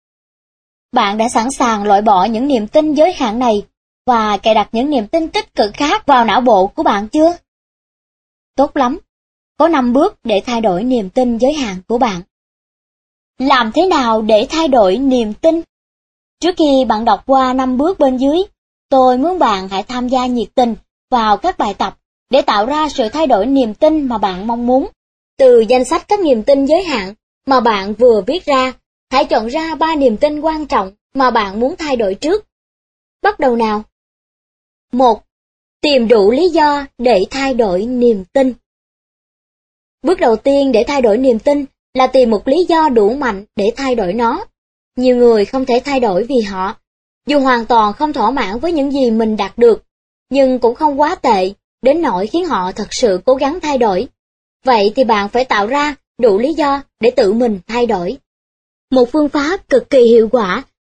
Bạn đã sẵn sàng loại bỏ những niềm tin giới hạn này và cài đặt những niềm tin tích cực khác vào não bộ của bạn chưa? Tốt lắm. Có 5 bước để thay đổi niềm tin giới hạn của bạn. Làm thế nào để thay đổi niềm tin? Trước khi bạn đọc qua 5 bước bên dưới, tôi muốn bạn hãy tham gia nhiệt tình vào các bài tập để tạo ra sự thay đổi niềm tin mà bạn mong muốn. Từ danh sách các niềm tin giới hạn mà bạn vừa viết ra, hãy chọn ra 3 niềm tin quan trọng mà bạn muốn thay đổi trước. Bắt đầu nào! 1. Tìm đủ lý do để thay đổi niềm tin. Bước đầu tiên để thay đổi niềm tin là tìm một lý do đủ mạnh để thay đổi nó. Nhiều người không thể thay đổi vì họ, dù hoàn toàn không thỏa mãn với những gì mình đạt được, nhưng cũng không quá tệ, đến nỗi khiến họ thật sự cố gắng thay đổi. Vậy thì bạn phải tạo ra đủ lý do để tự mình thay đổi. Một phương pháp cực kỳ hiệu quả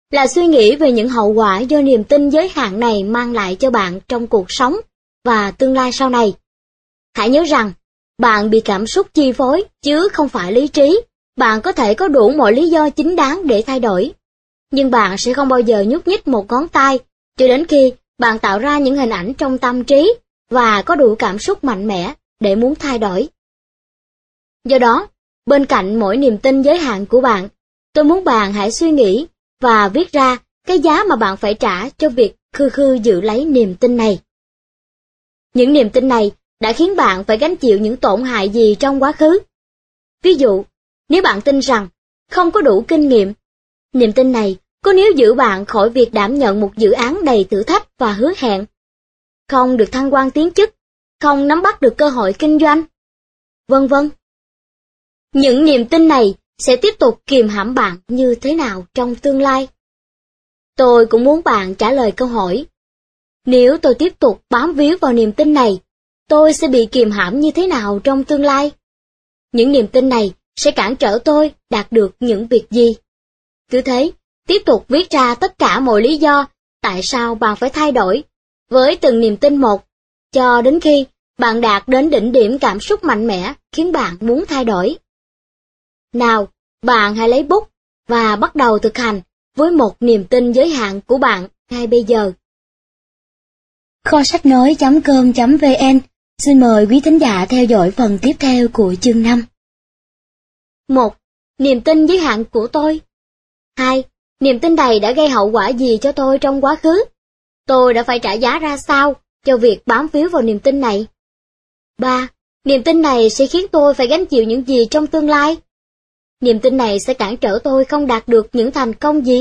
là suy nghĩ về những hậu quả do niềm tin giới hạn này mang lại cho bạn trong cuộc sống và tương lai sau này. Hãy nhớ rằng, bạn bị cảm xúc chi phối chứ không phải lý trí. Bạn có thể có đủ mọi lý do chính đáng để thay đổi, nhưng bạn sẽ không bao giờ nhúc nhích một ngón tay cho đến khi bạn tạo ra những hình ảnh trong tâm trí và có đủ cảm xúc mạnh mẽ để muốn thay đổi. Do đó, bên cạnh mỗi niềm tin giới hạn của bạn, tôi muốn bạn hãy suy nghĩ và viết ra cái giá mà bạn phải trả cho việc khư khư giữ lấy niềm tin này. Những niềm tin này đã khiến bạn phải gánh chịu những tổn hại gì trong quá khứ? Ví dụ, nếu bạn tin rằng không có đủ kinh nghiệm, niềm tin này có níu giữ bạn khỏi việc đảm nhận một dự án đầy thử thách và hứa hẹn, không được thăng quan tiến chức, không nắm bắt được cơ hội kinh doanh, vân vân. Những niềm tin này sẽ tiếp tục kìm hãm bạn như thế nào trong tương lai? Tôi cũng muốn bạn trả lời câu hỏi. Nếu tôi tiếp tục bám víu vào niềm tin này, tôi sẽ bị kìm hãm như thế nào trong tương lai? Những niềm tin này sẽ cản trở tôi đạt được những việc gì? Cứ thế, tiếp tục viết ra tất cả mọi lý do tại sao bạn phải thay đổi, với từng niềm tin một, cho đến khi bạn đạt đến đỉnh điểm cảm xúc mạnh mẽ khiến bạn muốn thay đổi. Nào, bạn hãy lấy bút và bắt đầu thực hành với một niềm tin giới hạn của bạn ngay bây giờ. Kho sách nói.com.vn xin mời quý thính giả theo dõi phần tiếp theo của chương 5. 1. Niềm tin giới hạn của tôi. 2. Niềm tin này đã gây hậu quả gì cho tôi trong quá khứ? Tôi đã phải trả giá ra sao cho việc bám víu vào niềm tin này? 3. Niềm tin này sẽ khiến tôi phải gánh chịu những gì trong tương lai? Niềm tin này sẽ cản trở tôi không đạt được những thành công gì?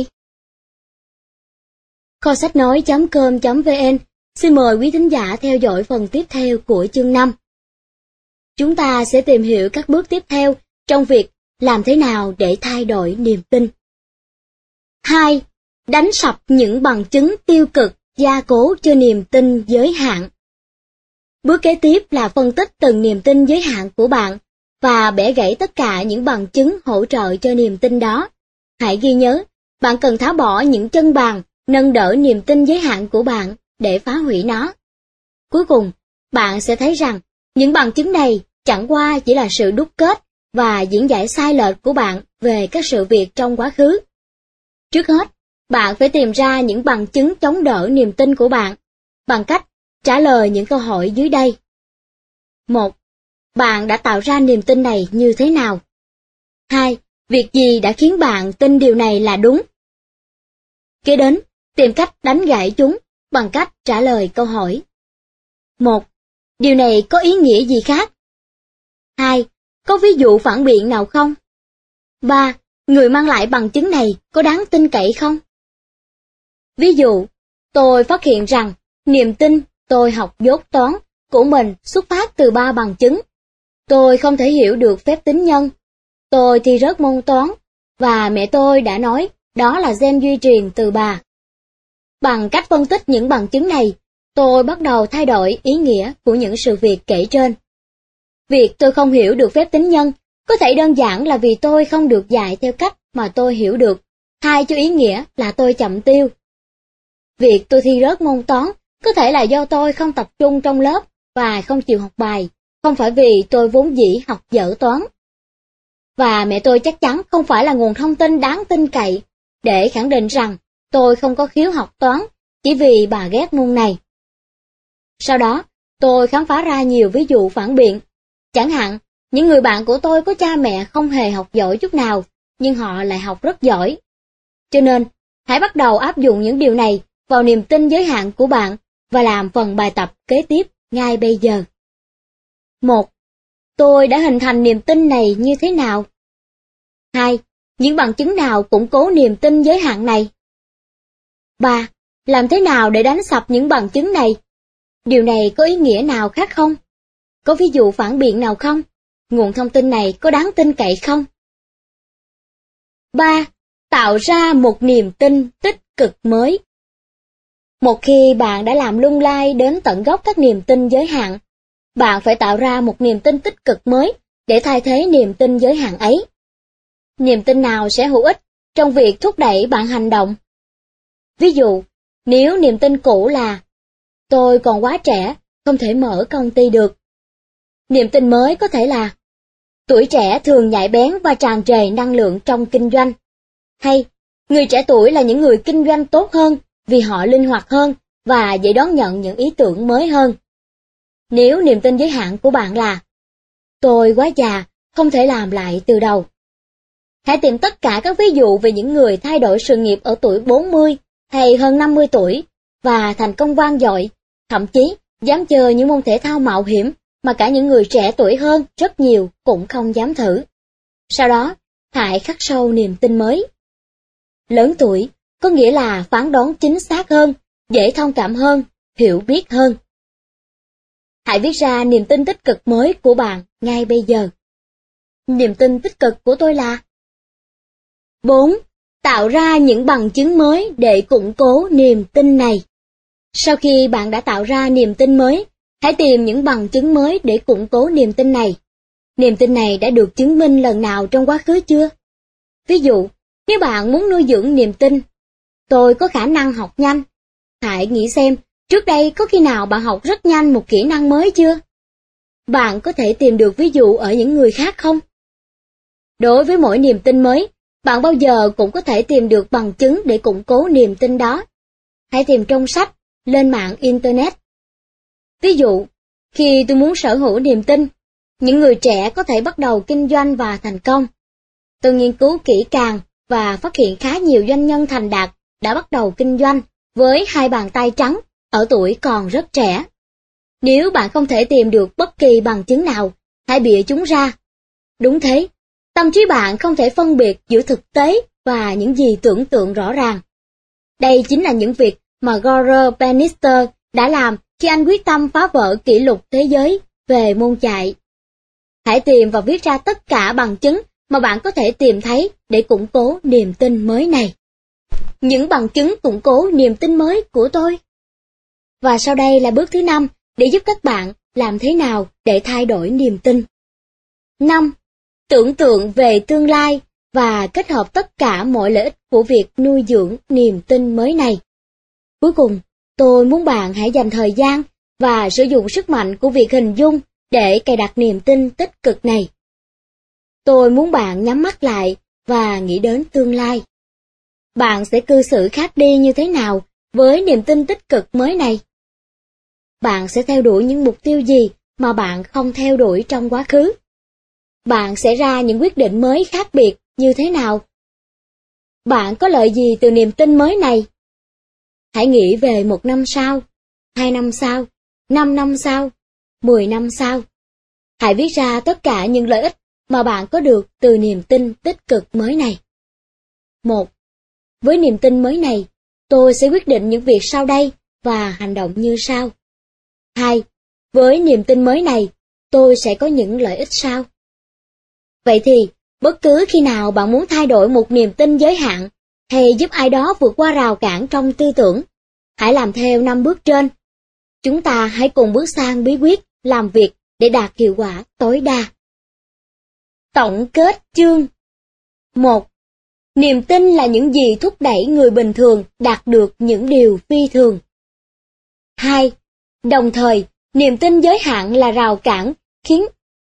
Kho sách nói.com.vn xin mời quý thính giả theo dõi phần tiếp theo của chương 5. Chúng ta sẽ tìm hiểu các bước tiếp theo trong việc làm thế nào để thay đổi niềm tin. 2. Đánh sập những bằng chứng tiêu cực gia cố cho niềm tin giới hạn. Bước kế tiếp là phân tích từng niềm tin giới hạn của bạn và bẻ gãy tất cả những bằng chứng hỗ trợ cho niềm tin đó. Hãy ghi nhớ, bạn cần tháo bỏ những chân bàn nâng đỡ niềm tin giới hạn của bạn để phá hủy nó. Cuối cùng, bạn sẽ thấy rằng những bằng chứng này chẳng qua chỉ là sự đúc kết và diễn giải sai lệch của bạn về các sự việc trong quá khứ. Trước hết, bạn phải tìm ra những bằng chứng chống đỡ niềm tin của bạn bằng cách trả lời những câu hỏi dưới đây. 1. Bạn đã tạo ra niềm tin này như thế nào? 2. Việc gì đã khiến bạn tin điều này là đúng? Kế đến, tìm cách đánh gãy chúng bằng cách trả lời câu hỏi. 1. Điều này có ý nghĩa gì khác? 2. Có ví dụ phản biện nào không? 3. Người mang lại bằng chứng này có đáng tin cậy không? Ví dụ, tôi phát hiện rằng niềm tin tôi học dốt toán của mình xuất phát từ 3 bằng chứng. Tôi không thể hiểu được phép tính nhân. Tôi thi rớt môn toán, và mẹ tôi đã nói đó là gen di truyền từ bà. Bằng cách phân tích những bằng chứng này, tôi bắt đầu thay đổi ý nghĩa của những sự việc kể trên. Việc tôi không hiểu được phép tính nhân có thể đơn giản là vì tôi không được dạy theo cách mà tôi hiểu được, thay cho ý nghĩa là tôi chậm tiêu. Việc tôi thi rớt môn toán có thể là do tôi không tập trung trong lớp và không chịu học bài, không phải vì tôi vốn dĩ học dở toán. Và mẹ tôi chắc chắn không phải là nguồn thông tin đáng tin cậy để khẳng định rằng tôi không có khiếu học toán chỉ vì bà ghét môn này. Sau đó, tôi khám phá ra nhiều ví dụ phản biện. Chẳng hạn, những người bạn của tôi có cha mẹ không hề học giỏi chút nào, nhưng họ lại học rất giỏi. Cho nên, hãy bắt đầu áp dụng những điều này vào niềm tin giới hạn của bạn và làm phần bài tập kế tiếp ngay bây giờ. 1. Tôi đã hình thành niềm tin này như thế nào? 2. Những bằng chứng nào củng cố niềm tin giới hạn này? 3. Làm thế nào để đánh sập những bằng chứng này? Điều này có ý nghĩa nào khác không? Có ví dụ phản biện nào không? Nguồn thông tin này có đáng tin cậy không? 3. Tạo ra một niềm tin tích cực mới. Một khi bạn đã làm lung lay đến tận gốc các niềm tin giới hạn, bạn phải tạo ra một niềm tin tích cực mới để thay thế niềm tin giới hạn ấy. Niềm tin nào sẽ hữu ích trong việc thúc đẩy bạn hành động Ví dụ, nếu niềm tin cũ là tôi còn quá trẻ, không thể mở công ty được. Niềm tin mới có thể là tuổi trẻ thường nhạy bén và tràn trề năng lượng trong kinh doanh. Hay, người trẻ tuổi là những người kinh doanh tốt hơn vì họ linh hoạt hơn và dễ đón nhận những ý tưởng mới hơn. Nếu niềm tin giới hạn của bạn là tôi quá già, không thể làm lại từ đầu. Hãy tìm tất cả các ví dụ về những người thay đổi sự nghiệp ở tuổi 40 hay hơn 50 tuổi và thành công vang dội, thậm chí dám chơi những môn thể thao mạo hiểm mà cả những người trẻ tuổi hơn rất nhiều cũng không dám thử. Sau đó, hãy khắc sâu niềm tin mới. Lớn tuổi có nghĩa là phán đoán chính xác hơn, dễ thông cảm hơn, hiểu biết hơn. Hãy viết ra niềm tin tích cực mới của bạn ngay bây giờ. Niềm tin tích cực của tôi là 4. Tạo ra những bằng chứng mới để củng cố niềm tin này. Sau khi bạn đã tạo ra niềm tin mới, hãy tìm những bằng chứng mới để củng cố niềm tin này. Niềm tin này đã được chứng minh lần nào trong quá khứ chưa? Ví dụ, nếu bạn muốn nuôi dưỡng niềm tin, tôi có khả năng học nhanh, hãy nghĩ xem, trước đây có khi nào bạn học rất nhanh một kỹ năng mới chưa? Bạn có thể tìm được ví dụ ở những người khác không? Đối với mỗi niềm tin mới, bạn bao giờ cũng có thể tìm được bằng chứng để củng cố niềm tin đó. Hãy tìm trong sách, lên mạng Internet. Ví dụ, khi tôi muốn sở hữu niềm tin, những người trẻ có thể bắt đầu kinh doanh và thành công. Tôi nghiên cứu kỹ càng và phát hiện khá nhiều doanh nhân thành đạt đã bắt đầu kinh doanh với 2 bàn tay trắng ở tuổi còn rất trẻ. Nếu bạn không thể tìm được bất kỳ bằng chứng nào, hãy bịa chúng ra. Đúng thế, tâm trí bạn không thể phân biệt giữa thực tế và những gì tưởng tượng rõ ràng. Đây chính là những việc mà Gore Bannister đã làm khi anh quyết tâm phá vỡ kỷ lục thế giới về môn chạy. Hãy tìm và viết ra tất cả bằng chứng mà bạn có thể tìm thấy để củng cố niềm tin mới này. Những bằng chứng củng cố niềm tin mới của tôi. Và sau đây là bước thứ 5 để giúp các bạn làm thế nào để thay đổi niềm tin. 5. Tưởng tượng về tương lai và kết hợp tất cả mọi lợi ích của việc nuôi dưỡng niềm tin mới này. Cuối cùng, tôi muốn bạn hãy dành thời gian và sử dụng sức mạnh của việc hình dung để cài đặt niềm tin tích cực này. Tôi muốn bạn nhắm mắt lại và nghĩ đến tương lai. Bạn sẽ cư xử khác đi như thế nào với niềm tin tích cực mới này? Bạn sẽ theo đuổi những mục tiêu gì mà bạn không theo đuổi trong quá khứ? Bạn sẽ ra những quyết định mới khác biệt như thế nào? Bạn có lợi gì từ niềm tin mới này? Hãy nghĩ về 1 năm sau, 2 năm sau, 5 năm sau, 10 năm sau. Hãy viết ra tất cả những lợi ích mà bạn có được từ niềm tin tích cực mới này. 1. Với niềm tin mới này, tôi sẽ quyết định những việc sau đây và hành động như sau. 2. Với niềm tin mới này, tôi sẽ có những lợi ích sau. Vậy thì, bất cứ khi nào bạn muốn thay đổi một niềm tin giới hạn, hay giúp ai đó vượt qua rào cản trong tư tưởng, hãy làm theo 5 bước trên. Chúng ta hãy cùng bước sang bí quyết làm việc để đạt hiệu quả tối đa. Tổng kết chương. 1. Niềm tin là những gì thúc đẩy người bình thường đạt được những điều phi thường. 2. Đồng thời, niềm tin giới hạn là rào cản khiến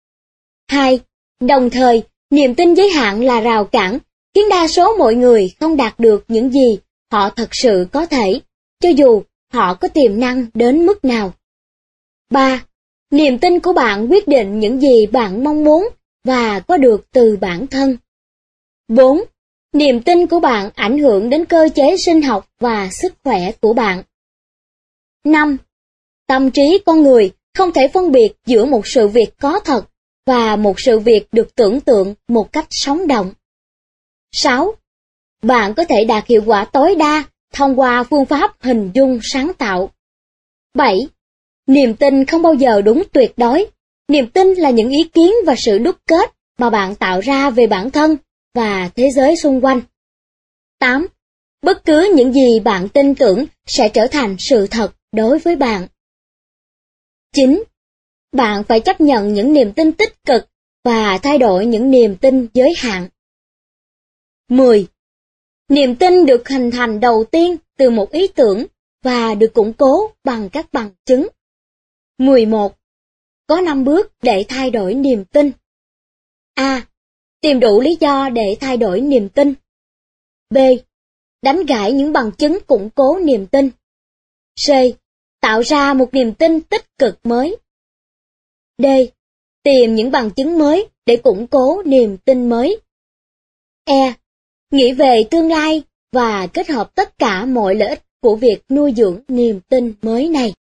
đa số mọi người không đạt được những gì họ thật sự có thể, cho dù họ có tiềm năng đến mức nào. 3. Niềm tin của bạn quyết định những gì bạn mong muốn và có được từ bản thân. 4. Niềm tin của bạn ảnh hưởng đến cơ chế sinh học và sức khỏe của bạn. 5. Tâm trí con người không thể phân biệt giữa một sự việc có thật và một sự việc được tưởng tượng một cách sống động. 6. Bạn có thể đạt hiệu quả tối đa thông qua phương pháp hình dung sáng tạo. 7. Niềm tin không bao giờ đúng tuyệt đối. Niềm tin là những ý kiến và sự đúc kết mà bạn tạo ra về bản thân và thế giới xung quanh. 8. Bất cứ những gì bạn tin tưởng sẽ trở thành sự thật đối với bạn. 9. Bạn phải chấp nhận những niềm tin tích cực và thay đổi những niềm tin giới hạn. 10. Niềm tin được hình thành đầu tiên từ một ý tưởng và được củng cố bằng các bằng chứng. 11. Có 5 bước để thay đổi niềm tin. A. Tìm đủ lý do để thay đổi niềm tin. B. Đánh gãy những bằng chứng củng cố niềm tin. C. Tạo ra một niềm tin tích cực mới. D. Tìm những bằng chứng mới để củng cố niềm tin mới. E. Nghĩ về tương lai và kết hợp tất cả mọi lợi ích của việc nuôi dưỡng niềm tin mới này.